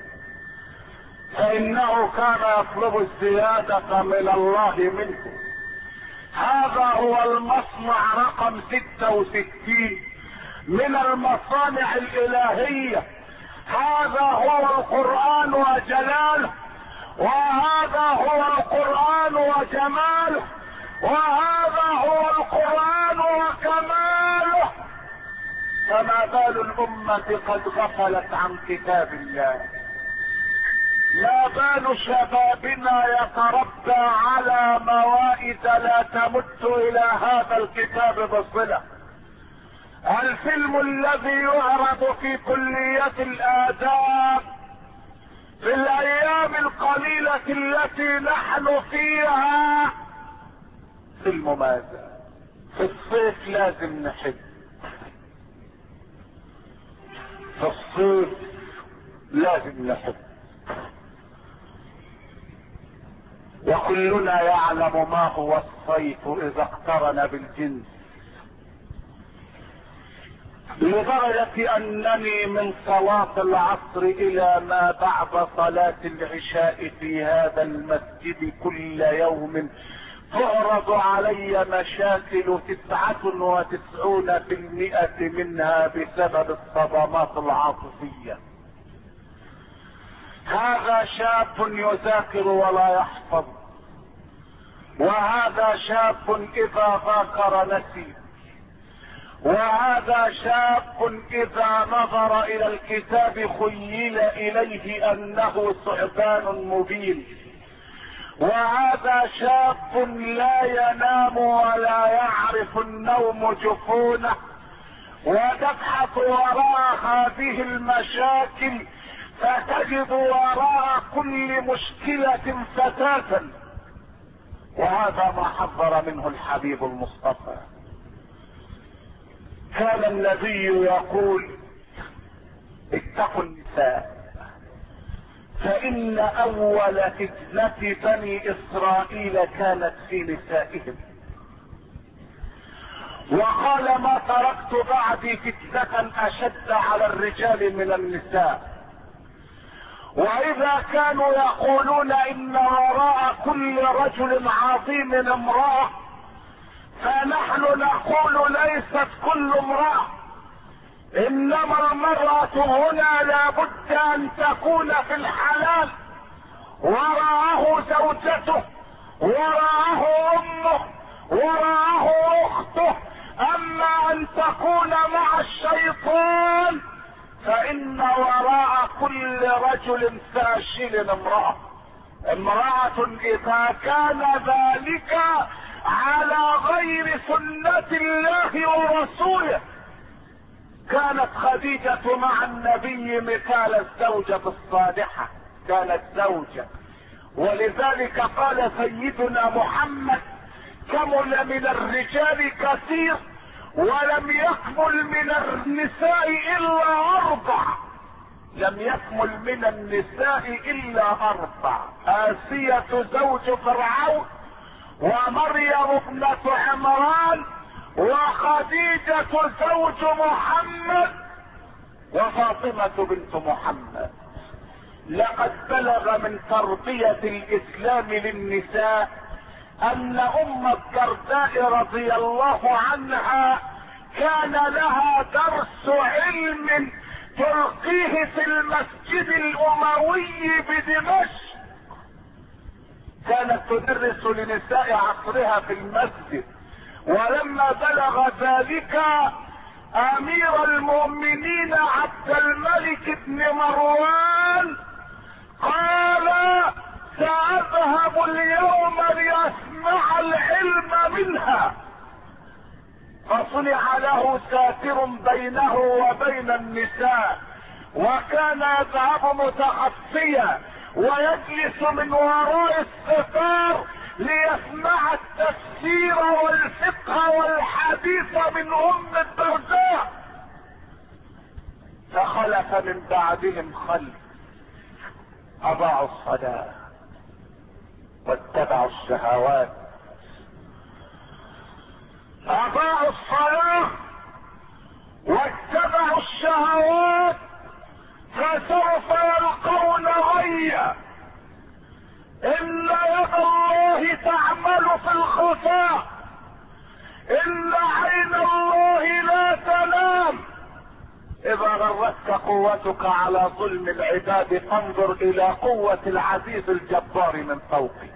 فانه كان يطلب الزيادة من الله منه. هذا هو المصنع رقم 66 من المصانع الالهية. هذا هو القرآن وجلاله، وهذا هو القرآن وجماله، وهذا هو القرآن وكماله. فما بال الأمة قد غفلت عن كتاب الله؟ ما بال شبابنا يتربى على موائد لا تمت الى هذا الكتاب بصلة؟ الفيلم الذي يعرض في كلية الآداب في الايام القليلة التي نحن فيها فيلم ماذا؟ في الصيف لازم نحب، في الصيف لازم نحب، وكلنا يعلم ما هو الصيف اذا اقترن بالجنس، لدرجة انني من صلاة العصر الى ما بعد صلاة العشاء في هذا المسجد كل يوم تعرض علي مشاكل 99% منها بسبب الصدمات العاطفية. هذا شاب يذاكر ولا يحفظ، وهذا شاب اذا ذاكر نسي، وهذا شاب اذا نظر الى الكتاب خيل اليه انه ثعبان مبين، وهذا شاب لا ينام ولا يعرف النوم جفونه، وتبحث وراء هذه المشاكل فتجد وراء كل مشكلة فتاة. وهذا ما حذر منه الحبيب المصطفى. كان النبي يقول: اتقوا النساء فإن أول فتنة بني إسرائيل كانت في نسائهم. وقال: ما تركت بعدي فتنة أشد على الرجال من النساء. وإذا كانوا يقولون إن وراء كل رجل عظيم امرأة، فنحن نقول ليست كل امرأة، إنما المرأة هنا لابد أن تكون في الحلال، وراءه زوجته، وراءه أمه، وراءه أخته. أما أن تكون مع الشيطان فإن وراء كل رجل فاشل امرأة إذا كان ذلك على غير سنة الله ورسوله. كانت خديجة مع النبي مثال الزوجة الصالحة، كانت زوجة، ولذلك قال سيدنا محمد: كمل من الرجال كثير ولم يكمل من النساء إلا 4. لم يكمل من النساء إلا 4: آسية زوج فرعون، ومريم ابنة عمران، وخديجة زوج محمد، وفاطمة بنت محمد. لقد بلغ من تربية الإسلام للنساء أن أم الدرداء رضي الله عنها كان لها درس علم تلقيه في المسجد الأموي بدمشق. كانت تدرس لنساء عصرها في المسجد، ولما بلغ ذلك امير المؤمنين عبد الملك بن مروان قال: سأذهب اليوم لأسمع العلم منها. فصنع له ساتر بينه وبين النساء، وكان يذهب متخفيا ويجلس من وراء الستار ليسمع التفسير والفقه والحديث من ام الدرداء. فخلف من بعدهم خلف اضاعوا الصلاة واتبعوا الشهوات. اضاعوا الصلاة واتبعوا الشهوات، فسوف يلقون غيا. ان يد الله تعمل في الخفاء، ان عين الله لا تنام. اذا غرتك قوتك على ظلم العباد فانظر الى قوة العزيز الجبار من فوقك.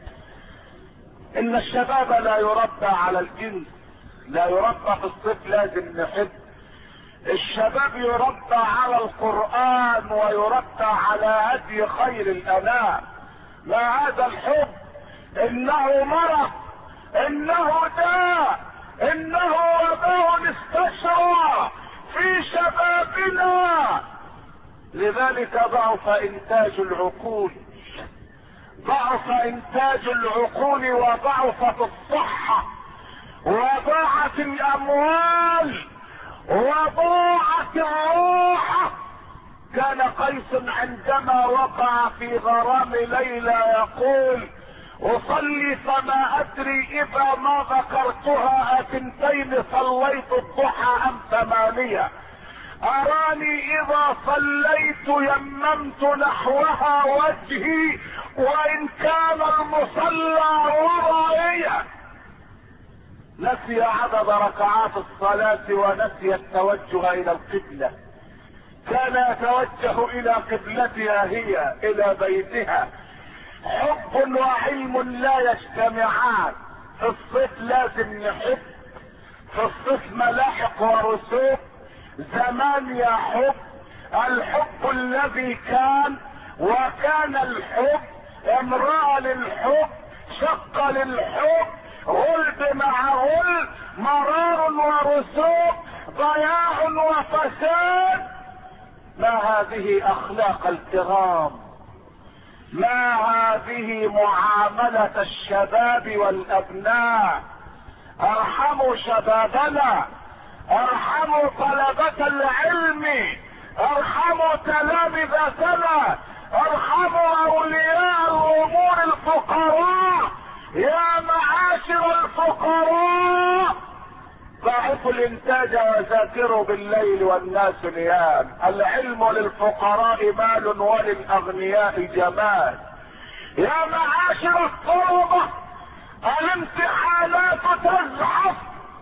ان الشباب لا يربى على الجنس، لا يربى في الصيف لازم نحب. الشباب يربى على القرآن ويربى على هدي خير الانام. ما هذا الحب؟ انه مرض، انه داء، انه وباء استشرى في شبابنا. لذلك ضعف انتاج العقول، ضعف انتاج العقول، وضعفت الصحة، وضاعت الاموال، وضاعت الروح. كان قيس عندما وقع في غرام ليلى يقول: اصلي فما ادري اذا ما ذكرتها 2 صليت الضحى ام 8. اراني اذا صليت يممت نحوها وجهي وان كان المصلى ورائيا. نسي عدد ركعات الصلاة ونسي التوجه الى القبلة. كان يتوجه الى قبلتها هي، الى بيتها. حب وعلم لا يجتمعان. في الصيف لازم نحب، في الصيف ملاحق ورسوم. زمان يا حب، الحب الذي كان، وكان الحب، امرأة للحب، شق للحب، غلب مع غلب، مرار ورسوم، ضياع وفساد. ما هذه اخلاق الكرام، ما هذه معاملة الشباب والابناء. ارحموا شبابنا، ارحموا طلبة العلم، ارحموا تلامذتنا، ارحموا اولياء الامور الفقراء. يا معاشر الفقراء، ضاعفوا الانتاج وذاكروا بالليل والناس نيام. العلم للفقراء مال وللاغنياء جمال. يا معاشر الطلبة، الامتحانات تزحف.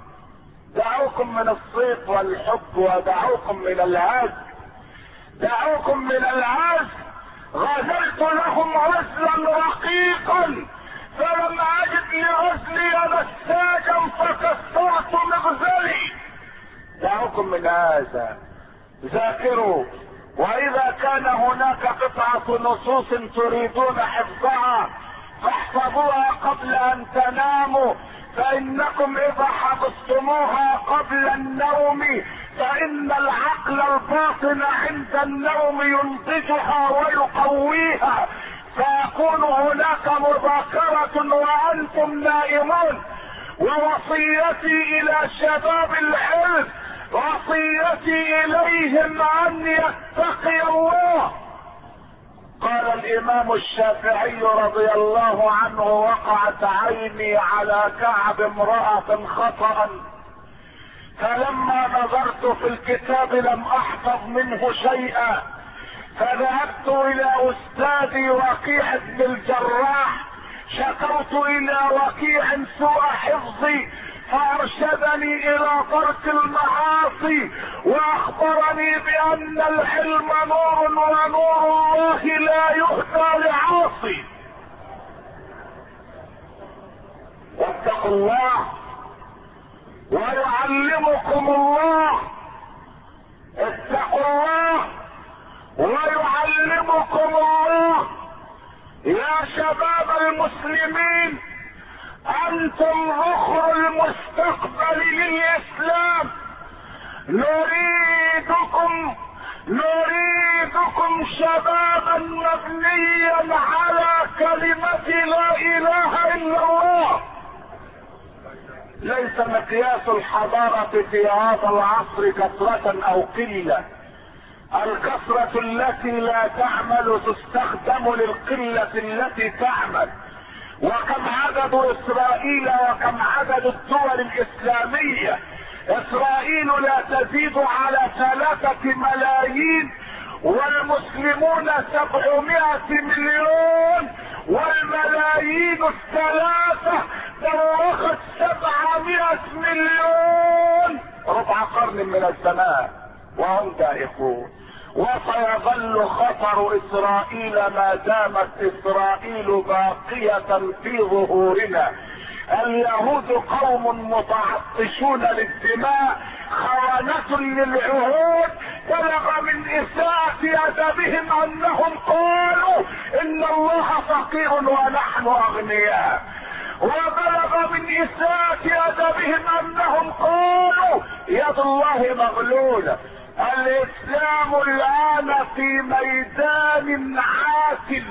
دعوكم من الصيف والحب ودعوكم من العز، دعوكم من العز. غزلت لهم غزلا رقيقا فلم اجد لغزلي نساجا فكسرت مغزلي. دعوكم من هذا، ذاكروا. واذا كان هناك قطعة نصوص تريدون حفظها فاحفظوها قبل ان تناموا، فانكم اذا حفظتموها قبل النوم فان العقل الباطن عند النوم ينضجها ويقويها، فيكون هناك مذاكرة وانتم نائمون. ووصيتي الى شباب العلم، وصيتي اليهم ان يتقي الله. قال الامام الشافعي رضي الله عنه: وقعت عيني على كعب امرأة خطأ، فلما نظرت في الكتاب لم احفظ منه شيئا، فذهبت الى استاذي وكيع بن الجراح، شكوت الى وكيع سوء حفظي فارشدني الى ترك المعاصي، واخبرني بان العلم نور ونور الله لا يهدى لعاصي. واتقوا الله ويعلمكم الله، اتقوا الله ويعلمكم الله. يا شباب المسلمين، انتم ذخر المستقبل للاسلام. نريدكم شبابا مبنيا على كلمة لا اله الا الله. ليس مقياس الحضارة في هذا العصر كثرة او قلة. الكثرة التي لا تعمل تستخدم للقلة التي تعمل. وكم عدد اسرائيل وكم عدد الدول الاسلامية؟ اسرائيل لا تزيد على 3 ملايين، والمسلمون 700 مليون، والملايين 3 بلغت 700 مليون. ربع قرن من الزمان وهم دائقون. وسيظل خطر اسرائيل ما دامت اسرائيل باقية في ظهورنا. اليهود قوم متعطشون للدماء، خونة للعهود. بلغ من اساءة ادبهم انهم قالوا ان الله فقير ونحن اغنياء، وبلغ من اساءة ادبهم انهم قالوا يد الله مغلولة. الاسلام الان في ميدان عاتل.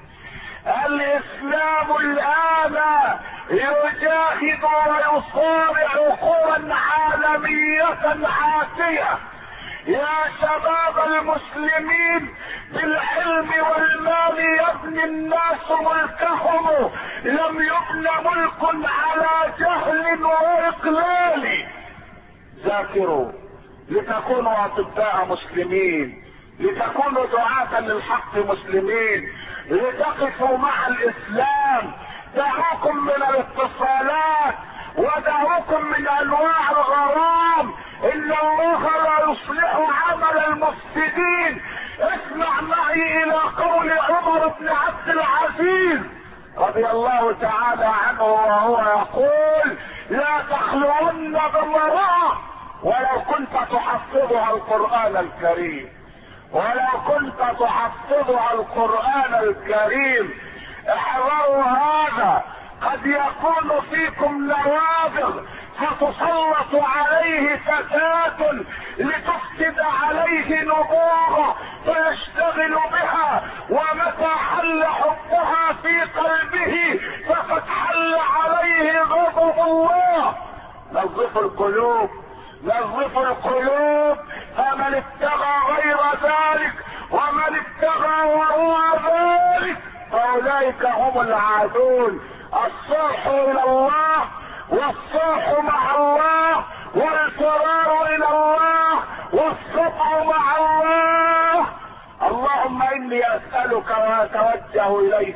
الاسلام الان يجاهد ويصارع قوى عالمية عاتية. يا شباب المسلمين، بالعلم والمال يبني الناس ملكهم، لم يبن ملك على جهل واقلال. ذاكروا، لتكونوا اطباء مسلمين، لتكونوا دعاة للحق مسلمين، لتقفوا مع الاسلام. دعوكم من الاتصالات ودعوكم من انواع الغرام، ان الله لا يصلح عمل المفسدين. اسمع معي الى قول عمر بن عبد العزيز رضي الله تعالى عنه وهو يقول: لا تخلون بامرأة ولو كنت تحفظها القرآن الكريم، ولو كنت تحفظها القرآن الكريم. احذروا هذا، قد يكون فيكم نوابغ فتسلط عليه فتاة لتفسد عليه نبوغه فيشتغل بها، ومتى حل حبها في قلبه فقد حل عليه غضب الله. نظفوا القلوب، نظفوا القلوب. فمن ابتغى غير ذلك ومن ابتغى وراء ذلك فاولئك هم العادون. الصلح الى الله والصلح مع الله والفرار الى الله والصبر مع الله. اللهم اني اسألك واتوجه اليك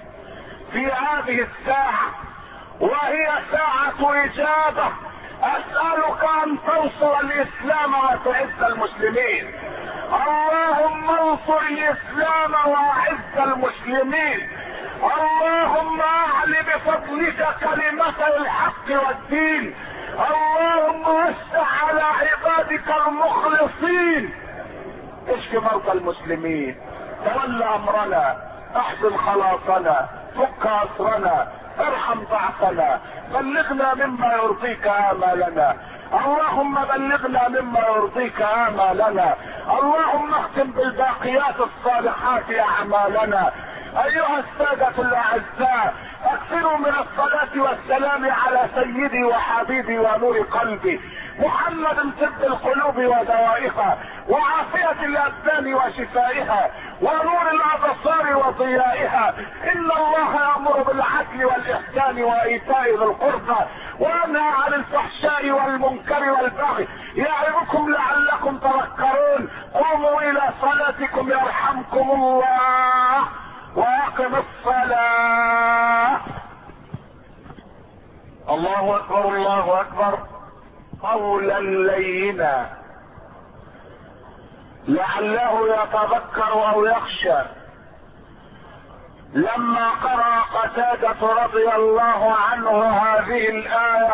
في هذه الساعة وهي ساعة اجابة، اسألك ان تنصر الاسلام وتعز المسلمين. اللهم انصر الاسلام واعز المسلمين. اللهم اعل بفضلك كلمة الحق والدين. اللهم وسع على عبادك المخلصين. اشف مرضى المسلمين، تول امرنا، احسن خلاصنا، فك اسرنا، ارحم ضعفنا، بلغنا مما يرضيك امالنا. اللهم بلغنا مما يرضيك امالنا. اللهم اختم بالباقيات الصالحات اعمالنا. ايها السادة الاعزاء، اكثروا من الصلاة والسلام على سيدي وحبيبي ونور قلبي محمد، طب القلوب ودوائها وعافية الابدان وشفائها ونور الابصار وضيائها. ان الله يأمر بالعدل والاحسان وايتاء ذي القربى وينهى عن الفحشاء والمنكر والبغي يعظكم لعلكم تذكرون. قوموا الى صلاتكم يرحمكم الله واقم الصلاة. الله اكبر الله اكبر. قولا لينا لعله يتذكر او يخشى. لما قرأ قتادة رضي الله عنه هذه الآية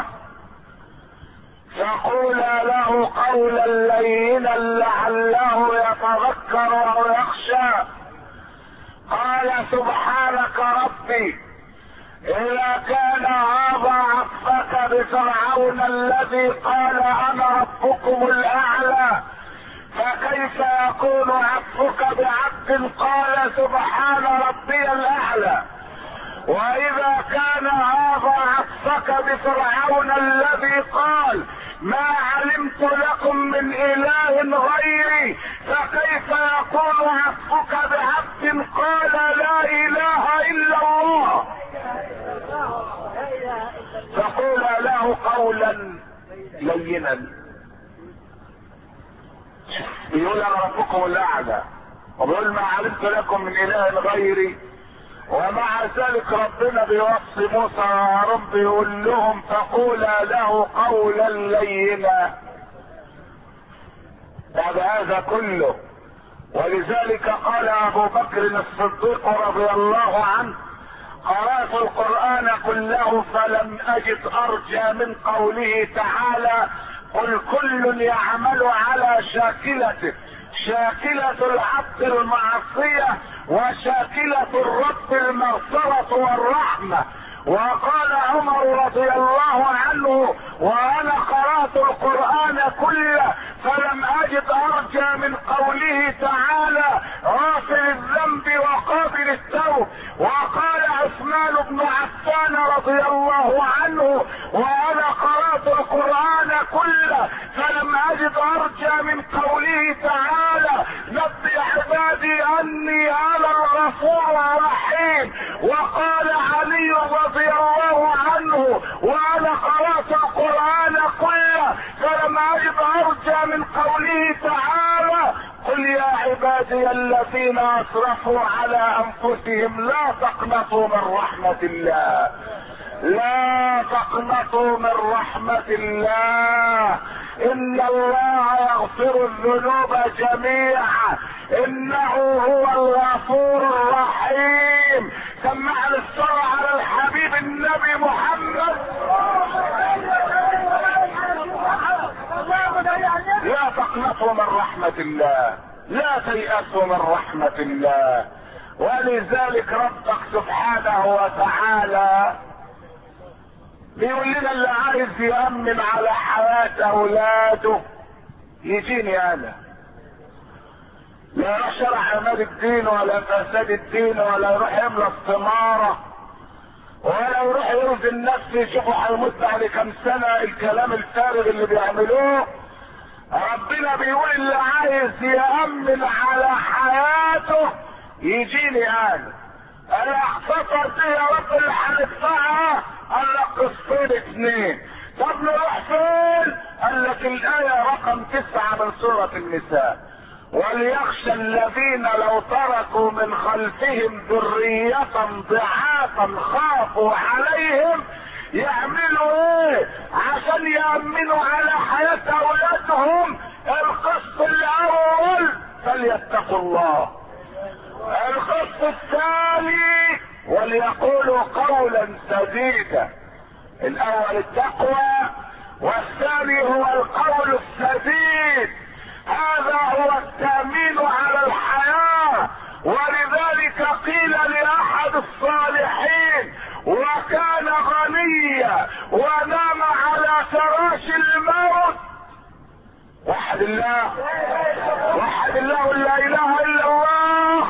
فقولا له قولا لينا لعله يتذكر او يخشى. قال: سبحانك ربي، إذا كان هذا عطفك بفرعون الذي قال أنا ربكم الأعلى، فكيف يكون عطفك بعبد قال سبحان ربي الأعلى؟ وإذا كان هذا عطفك بفرعون الذي قال ما علمت لكم من إله غيري، فكيف يكون عطفك بعبد قال لا إله إلا الله؟ فقول له قولا لينا. بيقول انا ربكم الاعلى وبيقول ما علمت لكم من اله غيري، ومع ذلك ربنا بيوصي موسى وهارون بيقول لهم فقولا له قولا لينا. بعد هذا كله ولذلك قال ابو بكر الصديق رضي الله عنه: قرأت القرآن كله فلم اجد ارجى من قوله تعالى: قل كل يعمل على شاكلته، شاكلة العبد المعصية وشاكلة الرب المغفرة والرحمة. وقال عمر رضي الله عنه: وانا قرأت القرآن كله فلم اجد ارجى من قوله تعالى: غافر الذنب وقابل التوب. وقال عثمان بن عفان رضي الله عنه: وانا قرأت القرآن كله فلم اجد ارجى من قوله تعالى: نبئ عبادي اني انا الغفور الرحيم. وقال علي رضي الله عنه: وانا قرأت القرآن كله فلم اجد ارجى من قوله قوله تعالى قل يا عبادي الذين اسرفوا على انفسهم لا تقنطوا من رحمة الله، لا تقنطوا من رحمة الله، ان الله يغفر الذنوب جميعا انه هو الغفور الرحيم. سمعنا الصلاة على الحبيب النبي محمد. لا تقنطوا من رحمة الله، لا تيأسوا من رحمة الله. ولذلك ربك سبحانه وتعالى بيقول لنا اللي عايز يأمن على حياة اولاده يجيني انا، لا يروح شرع عماد الدين ولا فساد الدين ولا يروح يملى الثمارة ولا يروح يرضي النفس يشوفوا هيموت بعد كام سنة. الكلام الفارغ اللي بيعملوه ربنا بيقول اللي عايز يأمن على حياته يجيني انا. الاخططر دي يا رب اللي هندفعها، قال لك قسطين 2. طب نروح فين؟ قال لك الايه رقم 9 من سورة النساء، وليخشى الذين لو تركوا من خلفهم ذرية ضعافا خافوا عليهم. يعملوا ايه عشان يأمنوا على حياة اولادهم؟ القسط الاول فليتقوا الله، القسط الثاني وليقولوا قولا سديدا. الاول التقوى والثاني هو القول السديد. هذا هو التأمين على الحياة. ولذلك قيل لأحد الصالحين وكان غنيا ونام على فراش الموت، وحد الله، وحد الله لا اله الا الله.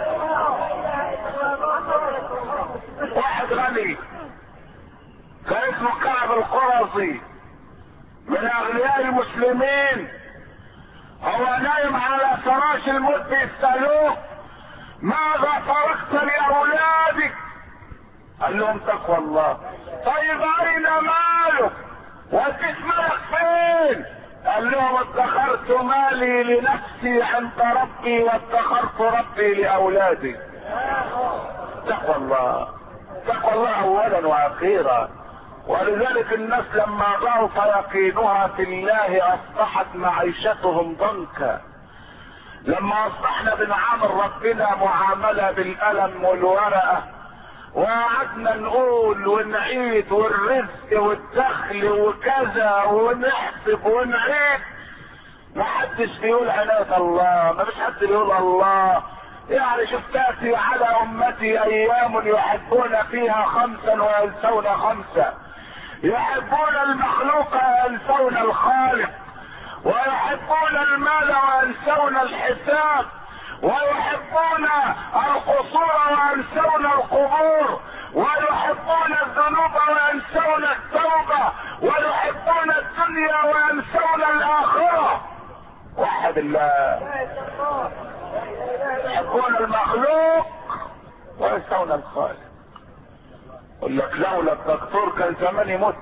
واحد غني كان اسمه كعب القرظي من اغنياء المسلمين، هو نايم على فراش الموت بيسألوه ماذا تركت لاولادك؟ قال لهم تقوى الله. طيب اين مالك؟ وديت مالك فين؟ قال لهم ادخرت مالي لنفسي عند ربي وادخرت ربي لاولادي. تقوى الله، تقوى الله اولا واخيرا. ولذلك الناس لما ضعف يقينها في الله اصبحت معيشتهم ضنكا. لما اصبحنا بنعامل ربنا معاملة بالقلم والورقة وقعدنا نقول ونعيد والرزق والدخل وكذا ونحسب ونعيد، محدش بيقول عناية الله، ما فيش حد بيقول الله. يعني شوف تأتي على امتي ايام يحبون فيها 5 وينسون 5، يحبون المخلوق وينسون الخالق، ويحبون المال وينسون الحساب، ويحبون القصور وينسون القبور، ويحبون الذنوب وينسون التوبة، ويحبون الدنيا وينسون الآخرة. وحد الله. يحبون المخلوق وينسون الخالق. يقول لك لولا الدكتور كان زماني مت،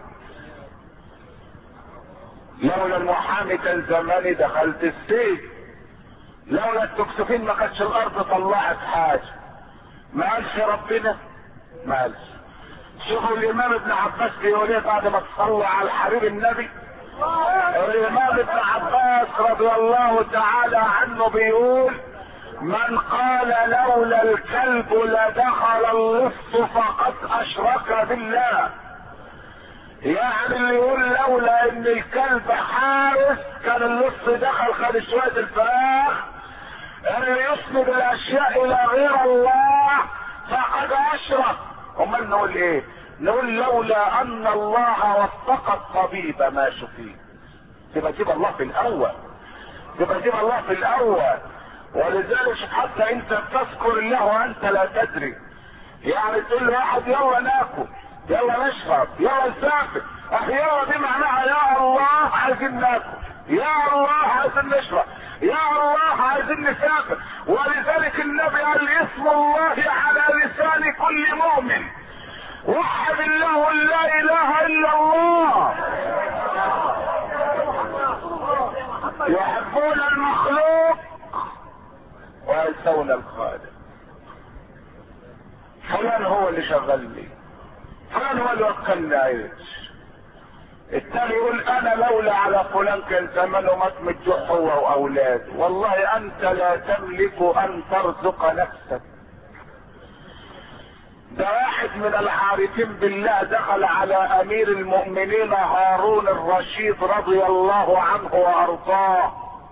لولا المحامي كان زماني دخلت السجن، لولا التكسفين ما كانتش الارض طلعت حاجه. ما قالش ربنا، ما قالش. شوفوا الامام ابن عباس بيقول ايه بعد ما تصلى على الحبيب النبي. الامام ابن عباس رضي الله تعالى عنه بيقول من قال لولا الكلب لدخل اللص فقد اشرك بالله. يعني اللي يقول لولا ان الكلب حارس كان اللص دخل خد شوية الفراخ. اللي يسند الاشياء الى غير الله فقد اشرك. امال نقول ايه؟ نقول لولا ان الله وفق الطبيب ما شفيه. تبقى جيب الله في الاول، تبقى جيب الله في الاول. ولذلك حتى انت تذكر الله وانت لا تدري. يعني تقول له واحد يلا ناكل، يلا نشرب، يلا نسافر. اخي يلا دي معناها يا الله عايزين ناكل، يا الله عايزين نشرب، يا الله عايزين نسافر. ولذلك النبي قال اسم الله على لسان كل مؤمن. وحد الله لا اله الا الله. يحبون المخلوق وينسون الخالق. فلان هو اللي شغلني، فلان هو اللي وكلني عيش. التاني يقول انا لولا على فلان كان زمانه مات من الجوع هو واولاده. والله انت لا تملك ان ترزق نفسك. ده واحد من العارفين بالله دخل على امير المؤمنين هارون الرشيد رضي الله عنه وارضاه.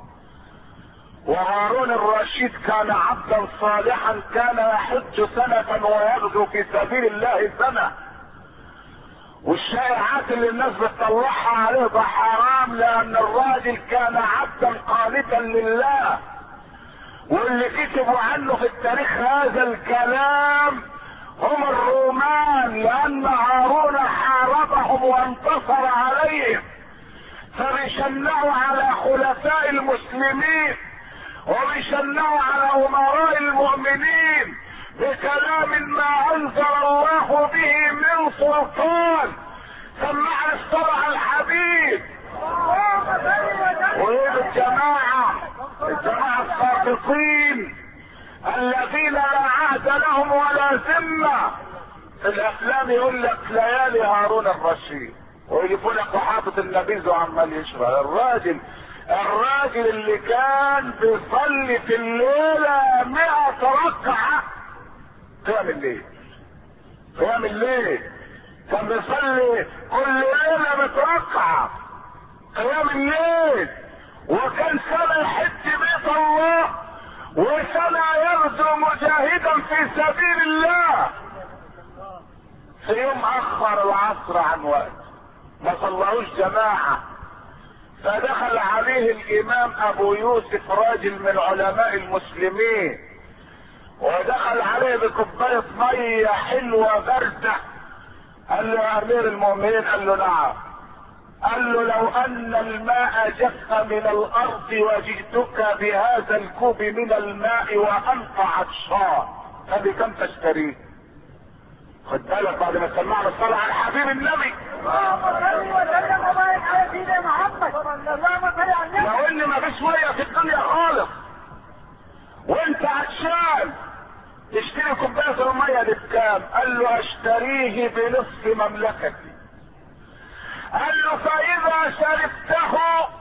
وهارون الرشيد كان عبدا صالحا، كان يحج سنة ويغزو في سبيل الله سنة. والشائعات اللي الناس بتطلعها عليه ده حرام، لان الراجل كان عبدا قانتا لله. واللي كتبوا عنه في التاريخ هذا الكلام هم الرومان، لان هارون حاربهم وانتصر عليهم، فبيشنعوا على خلفاء المسلمين وبيشنعوا على امراء المؤمنين بكلام ما انزل الله به من سلطان. سمعنا الشرع الحبيب. وهم الجماعة الساقطين الذين لا عهد لهم ولا ذمة. في الافلام يقول لك ليالي هارون الرشيد، ويجيبوا لك وحاطط النبيذ وعمال يشرب. الراجل اللي كان بيصلي في الليلة 100 ركعة قيام الليل. قيام الليل كان بيصلي كل ليلة 100 ركعة قيام الليل. وكان سنة يحج بيت الله، وسنة يغزو مجاهدا في سبيل الله. في يوم اخر العصر عن وقت ما صلوش جماعة، فدخل عليه الامام ابو يوسف راجل من علماء المسلمين، ودخل عليه بكوبايه ميه حلوه بارده. قال له يا امير المؤمنين، قال له نعم. قال له لو ان الماء جف من الارض وجئتك بهذا الكوب من الماء وانت عطشان فبكم تشتريه؟ خد بالك بعد ما سمعنا الصلاة على حبيب النبي. لو ان ما فيش ميه في الدنيا خالص وانت عطشان تشتري كوبايه الميه دي بكام؟ قال له اشتريه بنصف مملكتي. قال له فاذا شربته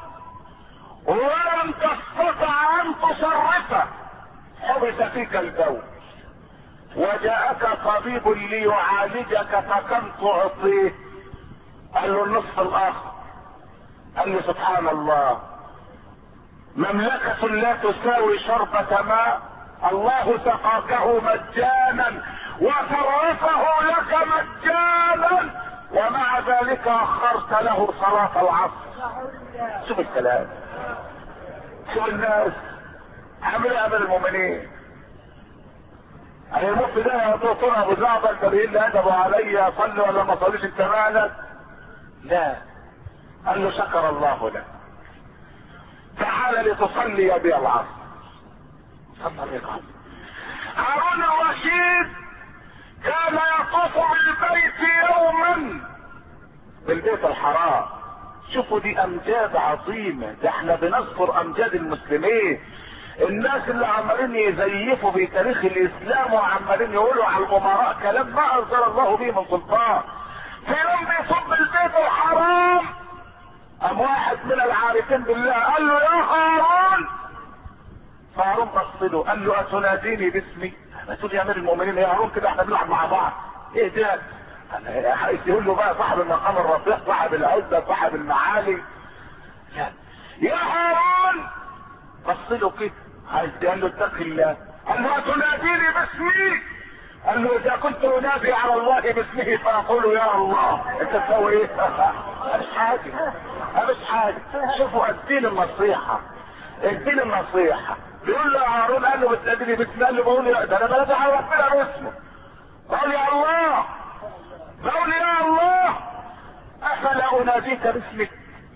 ولم تستطع ان تصرفه حبس فيك البول، وجاءك طبيب ليعالجك فكم تعطيه؟ قال له النصف الاخر. قال له سبحان الله، مملكة لا تساوي شربة ماء، الله سقاكه مجانا وصرفه لك مجانا، ومع ذلك اخرت له صلاة العصر. شوف الكلام، شوف الناس عملوا امر المؤمنين. هيموت ده يا دكتور ابو زعبل البريء اللي ادبوا عليا صلي ولا ما صليش انت مالك؟ لا. قال له شكر الله لك، تعال لتصلي بي العصر. صلى بي العصر. هارون الرشيد كان يطوف بالبيت يوما، بالبيت الحرام. شوفوا دي امجاد عظيمة، ده احنا بنذكر امجاد المسلمين. الناس اللي عمالين يزيفوا في تاريخ الاسلام وعمالين يقولوا على الامراء كلام ما انزل الله به من سلطان. في يوم بيصب البيت الحرام، قام واحد من العارفين بالله قال له يا هارون. فهارون بص له قال له اتناديني باسمي؟ ما تقول يا امير المؤمنين يا هارون كده احنا بنلعب مع بعض. ايه ده؟ يقول له بقى صاحب المقام الرفيع، صاحب العزة، صاحب المعالي. يا هارون بص له كده عايز قال له اتق الله. قال له اتناديني باسمي؟ قال له اذا كنت انادي على الله باسمه فاقول يا الله. انت تسوي ايه؟ مش حاجه، مش حاجه. شوفوا الدين النصيحه، الدين النصيحه. بيقول له يا هارون، قال له بتناديني باسمي؟ قال له بقول يا ده انا بنادي على ربنا باسمه. قال يا الله، بقول يا الله افلا اناديك باسمك؟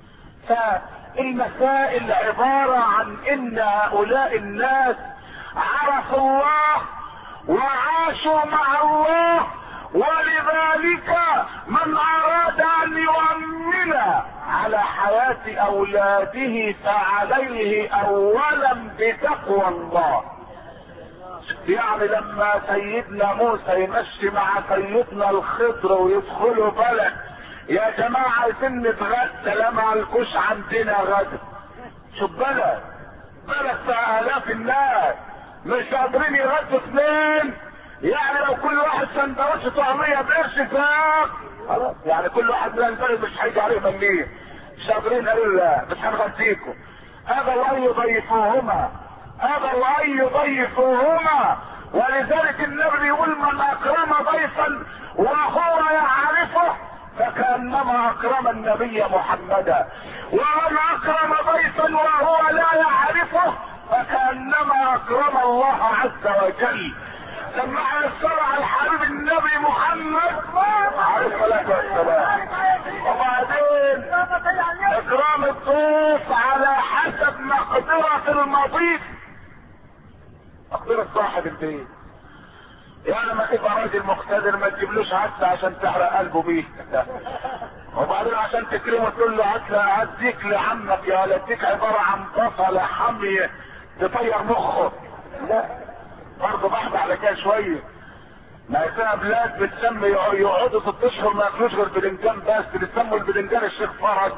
فالمسائل عباره عن ان هؤلاء الناس عرفوا الله وعاشوا مع الله، ولذلك من اراد ان يؤمن على حياة اولاده فعليه اولا بتقوى الله. يعني لما سيدنا موسى يمشي مع سيدنا الخضر ويدخلوا بلد، يا جماعة عايزين نتغدى، لا معلكوش عندنا غدا. شوف بلد فيها الاف الناس مش قادرين يغدوا اثنين، يعني لو كل واحد سندوتش طعمية بقرش فاق خلاص، يعني كل واحد من البلد مش هيجي عليه مليه، مش قادرين، قالوا لا مش هنغديكم. ابوا ان يضيفوهما، ابوا ان يضيفوهما. ولذلك النبي يقول من اكرم ضيفا وهو يعرفه فكأنما اكرم النبي محمدا، ومن اكرم ضيفا وهو لا يعرفه فكأنما اكرم الله عز وجل. لما يسرع الحبيب النبي محمد عليه الصلاة والسلام. وبعدين اكرام الضيف على حسب مقدرة المضيف، مقدرة صاحب البيت. يعني ما تبقى راجل مقتدر ما تجيبلوش عدس عشان تحرق قلبه بيه. وبعدين عشان تكرمه تقول له هديك لعمك يا اديك عبارة عن بصلة حامية تطير مخه. لا برضه بحث على كده شوية. ما فيها بلاد بتسمي يقعدوا 6 اشهر ما ياكلوش غير بدنجان بس، بتسموا البدنجان الشيخ فرج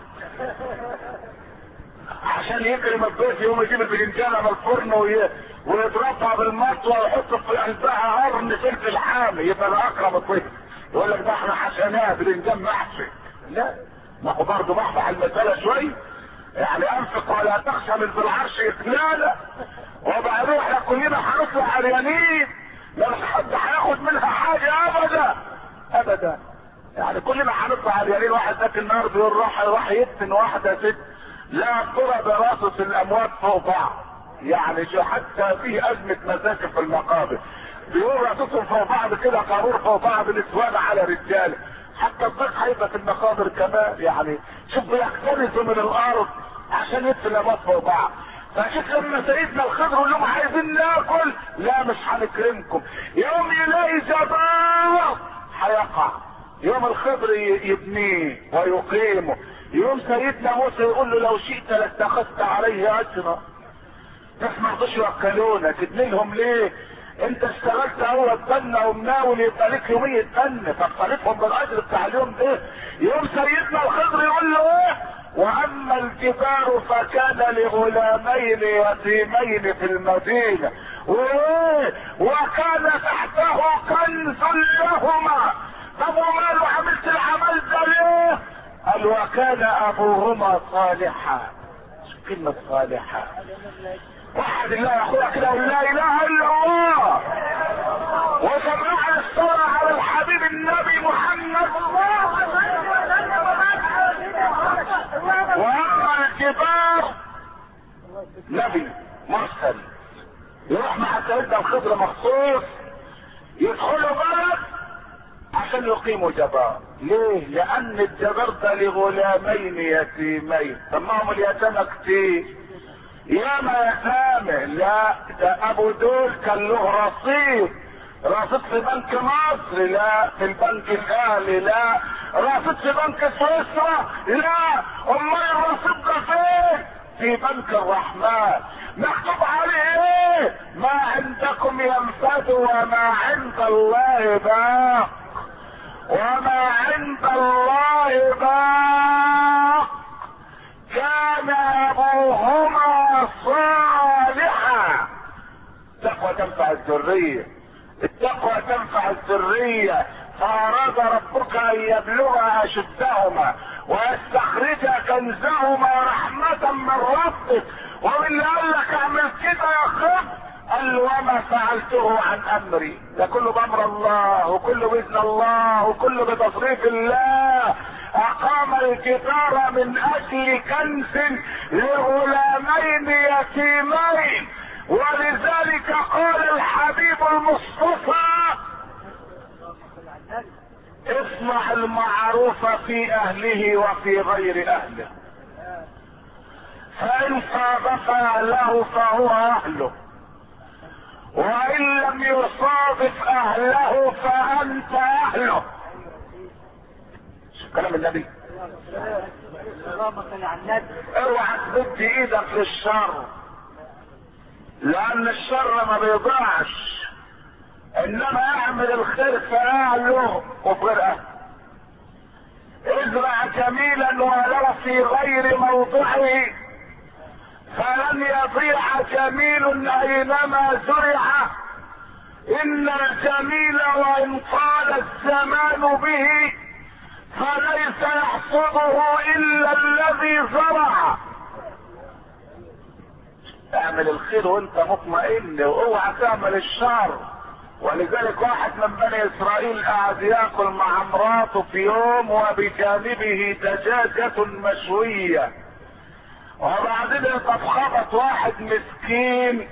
عشان يكرم الضيف. يوم يجيب البدنجان من الفرن ويضربها بالمطوه ويحط في قلبها قرن فلفل حامي، يبقى ده اكرم الضيف. يقول لك ده احنا حشيناه بدنجان محشي. لا ما هو برضه بحبح المساله شويه، يعني انفق ولا تخشى من ذي العرش اقلالا. وبعدين احنا كلنا هنطلع عريانين، لا مش حد هياخد منها حاجه ابدا ابدا. يعني كلنا هنطلع عريانين. واحد ذاك النهارده بيقول راح يدفن واحده ست لا ضرب راسس الاموات فوق بعض، يعني شو حتى فيه ازمه مساكن في المقابر، بيقول راسسهم فوق بعض كده قارور فوق بعض، نسوان على رجاله، حتى الضيق هيبقى في المقابر كمان. يعني شوف بيقتنزوا من الارض عشان يدفن الاموات فوق بعض. فشوف لما سيدنا الخضر يقول لهم عايزين ناكل، لا مش هنكرمكم. يوم يلاقي جبار هيقع، يوم الخضر يبنيه ويقيمه. يوم سيدنا موسى يقول له لو شئت لاتخذت عليه اجرا، بس ما رضوش يوكلونا، تدني لهم ليه؟ انت اشتغلت اول سنه ومناول يبقى لك يوميه سنه، فبطالبهم بالاجر بتاع اليوم ده. يوم سيدنا الخضر يقول له ايه؟ واما الجبار فكان لغلامين يتيمين في المدينه وكان تحته كنز لهما. طب وماله عملت العمل ده ليه؟ قال وكان ابوهما صالحا. كلمة صالحة، وحد الله يا اخويا كده ولا اله الا الله، وسمعنا الصلاة على الحبيب النبي محمد. واما الجبار نبي مرسل يروح مع سيدنا الخضر مخصوص يدخلوا بلد عشان يقيموا جبار. ليه؟ لان الجبار ده لغلامين يتيمين. سماهم اليتامى كتير، ياما يتامى. لا ده ابو دول كان له رصيد في بنك مصر، لا في البنك الاهلي، لا رصيد في بنك سويسرا، لا امال الرصيد ده فين؟ في بنك الرحمن. مكتوب عليه ايه؟ ما عندكم ينفد وما عند الله باق، وما عند الله باق. كان ابوهما صالحا. التقوى تنفع الذرية، التقوى تنفع الذرية. فاراد ربك ان يبلغ اشدهما ويستخرج كنزهما رحمة من ربك. واللي قال لك اعمل كده يا خب قال له وما فعلته عن امري، ده كله بامر الله وكله باذن الله وكله بتصريف الله. اقام الجدار من اجل كنز لغلامين يتيمين. ولذلك قال الحبيب المصطفى اصنع المعروف في اهله وفي غير اهله، فان صادف اهله فهو اهله، وان لم يصادف اهله فانت اهله. شوف كلام النبي اوعى تمد ايدك للشر، لان الشر ما بيضيعش، انما اعمل الخير في اهله وفي غيره. ازرع جميلا ولو في غير موضعه فلن يضيع جميل اينما زرع. ان الجميل وان طال الزمان به فليس يحصده الا الذي زرع. اعمل الخير وانت مطمئن واوعى تعمل الشر. ولذلك واحد من بني اسرائيل قاعد ياكل مع مراته في يوم وبجانبه دجاجة مشوية، وبعدين خبط واحد مسكين،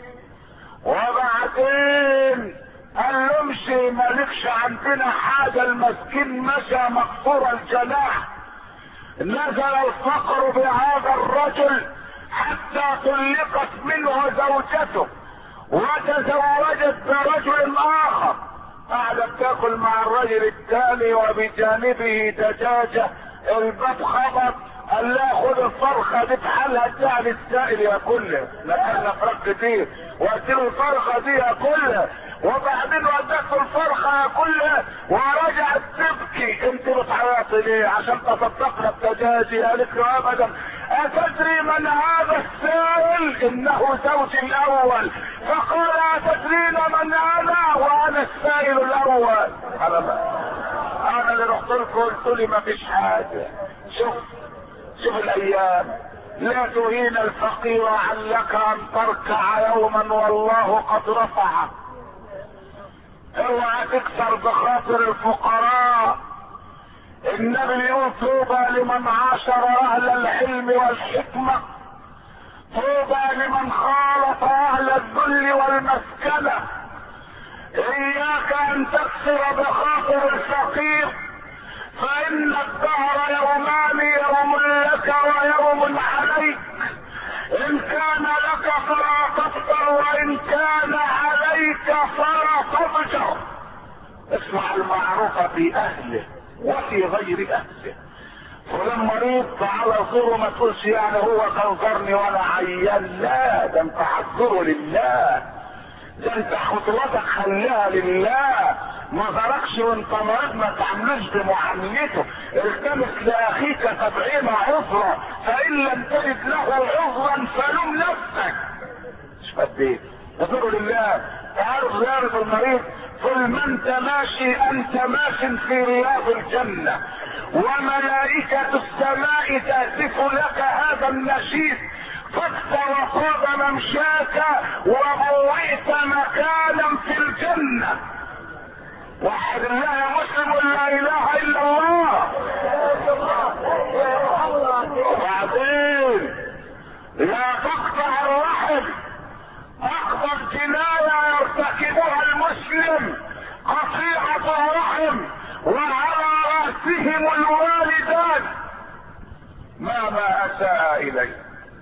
وبعدين قال له امشي مالكش عندنا حاجة. المسكين مشى مكسور الجناح. نزل الفقر بهذا الرجل حتى طلقت منه زوجته وتزوجت برجل اخر. قعدت تاكل مع الرجل الثاني وبجانبه دجاجة. الباب خبط، قال لا خد الفرخة دي بحالها اديها للسائل ياكلها، لأن فراخ كتير، واديله الفرخة دي ياكلها. وبعدين ودته الفرخة ياكلها ورجعت تبكي. انت بتعيطي ليه؟ عشان تصدقنا بدجاجي. قالت له ابدا. اتدري من هذا السائل؟ انه زوجي الاول. فقال اتدرين من انا؟ وانا السائل الاول. انا اللي رحت لكم قلت لي ما فيش حاجة. شوف الايام. لا تهين الفقير علك ان تركع يوما والله قد رفعك. اوعى تكسر بخاطر الفقراء. النبي يقول طوبى لمن عاشر اهل العلم والحكمة، طوبى لمن خالط اهل الذل والمسكنة. اياك ان تكسر بخاطر الفقير، فان الدهر يومان، يوم لك ويوم عليك. ان كان لك فلا تفطر، وان كان عليك فلا تضجر. اسمع المعروف في اهله وفي غير اهله. فلان مريض تعالى زوره، ما تقولش يعني هو كان زارني وانا عيان. لا، ده انت حضره لله، ده انت خطواتك خليها لله. ما زاركش وانت مريض ما تعملش بمعاملته. التمس لاخيك 70 عذرا، فان لم تجد له عذرا فلم نفسك. مش قد ايه؟ تدعو لله. تعرف زيارة المريض، قل ما انت ماشي انت ماش في رياض الجنة، وملائكة السماء تهتف لك هذا النشيد، فقت وطاب ممشاك وبوئت مكانا في الجنة. وحد الله يا مسلم، لا اله الا الله. وبعدين لا تقطع الرحم. اخطر جناية يرتكبها المسلم قطيعة الرحم، وعلى رأسهم الوالدان. ما اساء اليك،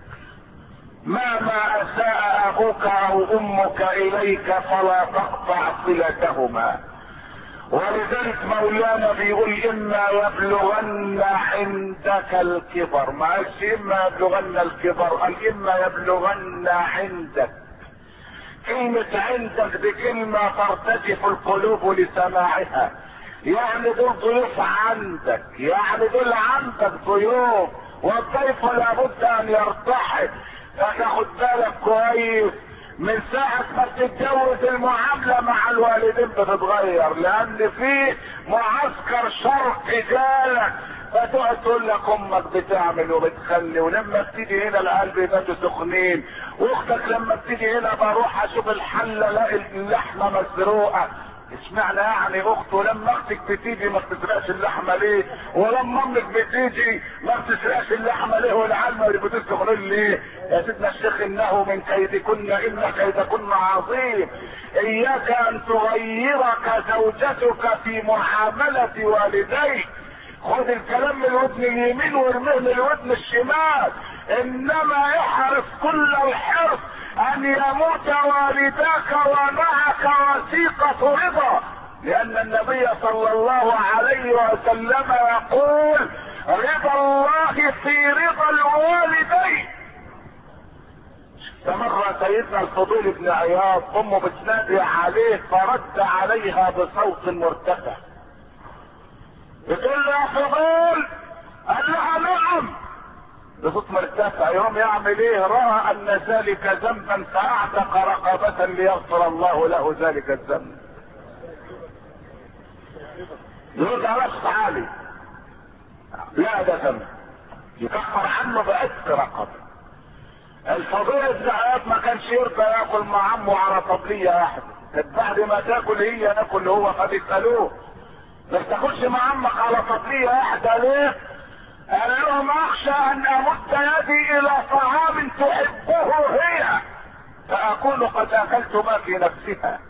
ما اساء ابوك او امك اليك فلا تقطع صلتهما. ولذلك مولانا بيقول اما يبلغن عندك الكبر، ما قالش اما يبلغن الكبر، قال اما يبلغن عندك. كلمة عندك دي كلمة ترتجف القلوب لسماعها. يعني دول ضيوف عندك، يعني دول عندك ضيوف، والضيف لابد ان يرتحل. فتاخد بالك كويس من ساعة ما بتتجوز المعاملة مع الوالدين بتتغير، لان في معسكر شرقي جالك، فتقعد تقول لك امك بتعمل وبتخلي، ولما بتيجي هنا القلب يبقى سخنين، واختك لما بتيجي هنا بروح اشوف الحلة الاقي اللحمة مسروقة. اشمعنى يعني اخته؟ لما اختك بتيجي ما بتسرقش اللحمه ليه؟ ولما امك بتيجي ما بتسرقش اللحمه ليه؟ والعلمه اللي بتسخن ليه؟ يا سيدنا الشيخ انه من كيدكن ان كيدكن عظيم. اياك ان تغيرك زوجتك في معامله والديك. خد الكلام من الودن اليمين وارميه من الودن الشمال، انما احرص كل الحرص ان يموت والداك ومعك وثيقة رضا، لان النبي صلى الله عليه وسلم يقول رضا الله في رضا الوالدين. استمر سيدنا الفضيل بن عياض امه بتنادي عليه فرد عليها بصوت مرتفع، بتقول له يا فضيل، قال لها نعم بصوت مرتفع. يوم يعمل ايه؟ راى ان ذلك ذنبا فاعتق رقبة ليغفر الله له ذلك الذنب. يقول ده نفس عالي، لا ده ذنب يكفر عنه بأسر رقبة. الفضيل بن عياض ما كانش يرضى ياكل مع عمه على طبلية واحدة، كانت بعد ما تاكل هي ياكل هو، فبيسألوه ما تاكلش مع عمك على طبلية واحدة ليه؟ قال لهم اخشى ان امد يدي الى طعام تحبه هي فاكون قد اكلت ما في نفسها.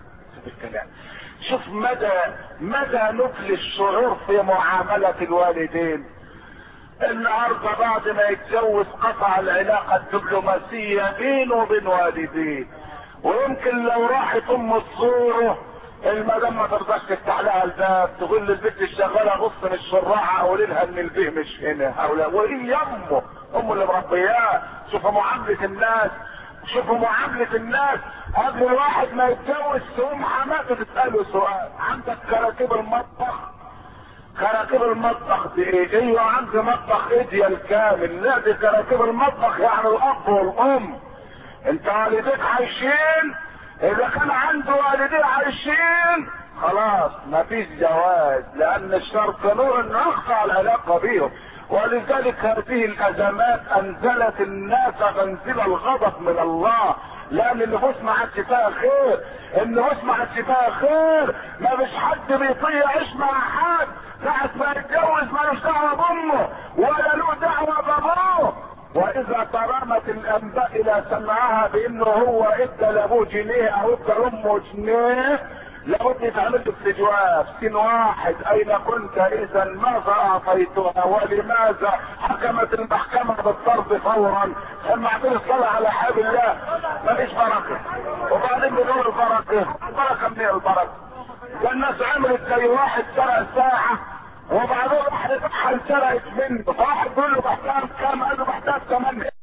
شوف مدى نبل الشعور في معاملة الوالدين. النهارده بعد ما يتجوز قطع العلاقة الدبلوماسية بينه وبين والديه، ويمكن لو راحت امه تزوره المدام ما ترضاش تفتح لها الباب، تقول للبنت الشغاله بص من الشراعه قولي لها ان البيه مش هنا، وهي امه اللي مربياه. شوفوا معامله الناس، شوفوا معامله الناس. قبل الواحد ما يتجوز تقوم حماته تساله سؤال: عندك كراكيب المطبخ؟ كراكيب المطبخ دي ايه؟ ايوه عندي مطبخ ايديال كامل. لا دي كراكيب المطبخ يعني الاب والام. انت والديك عايشين؟ اذا كان عنده والديه عايشين خلاص مفيش جواز، لان الشرط نور ان اقطع العلاقه بيهم. ولذلك هذه الازمات انزلت الناس منزل الغضب من الله، لان النفوس ما عادش فيها خير. النفوس ما عادش فيها خير، ما فيش حد بيطيع يعيش مع حد. ساعة ما يتجوز مالوش دعوه بامه ولا له دعوه بابوه. واذا ترامت الانباء الى سمعها بانه هو ادى لابوه جنيه او ادى لامه جنيه، لابد يتعمل له استجواب. سين واحد: اين كنت اذا؟ ماذا اعطيتها؟ ولماذا حكمت المحكمة بالطرد فورا؟ سمعتني الصلاة على حبل الله. مفيش بركة. وبعدين بدون البركة، البركة منين البركة؟ ده الناس عملت زي واحد سرق ساعة وبعدين واحد اتحل سرقت منه، فواحد بيقول له بحتاج كام؟ قال له بحتاج 8.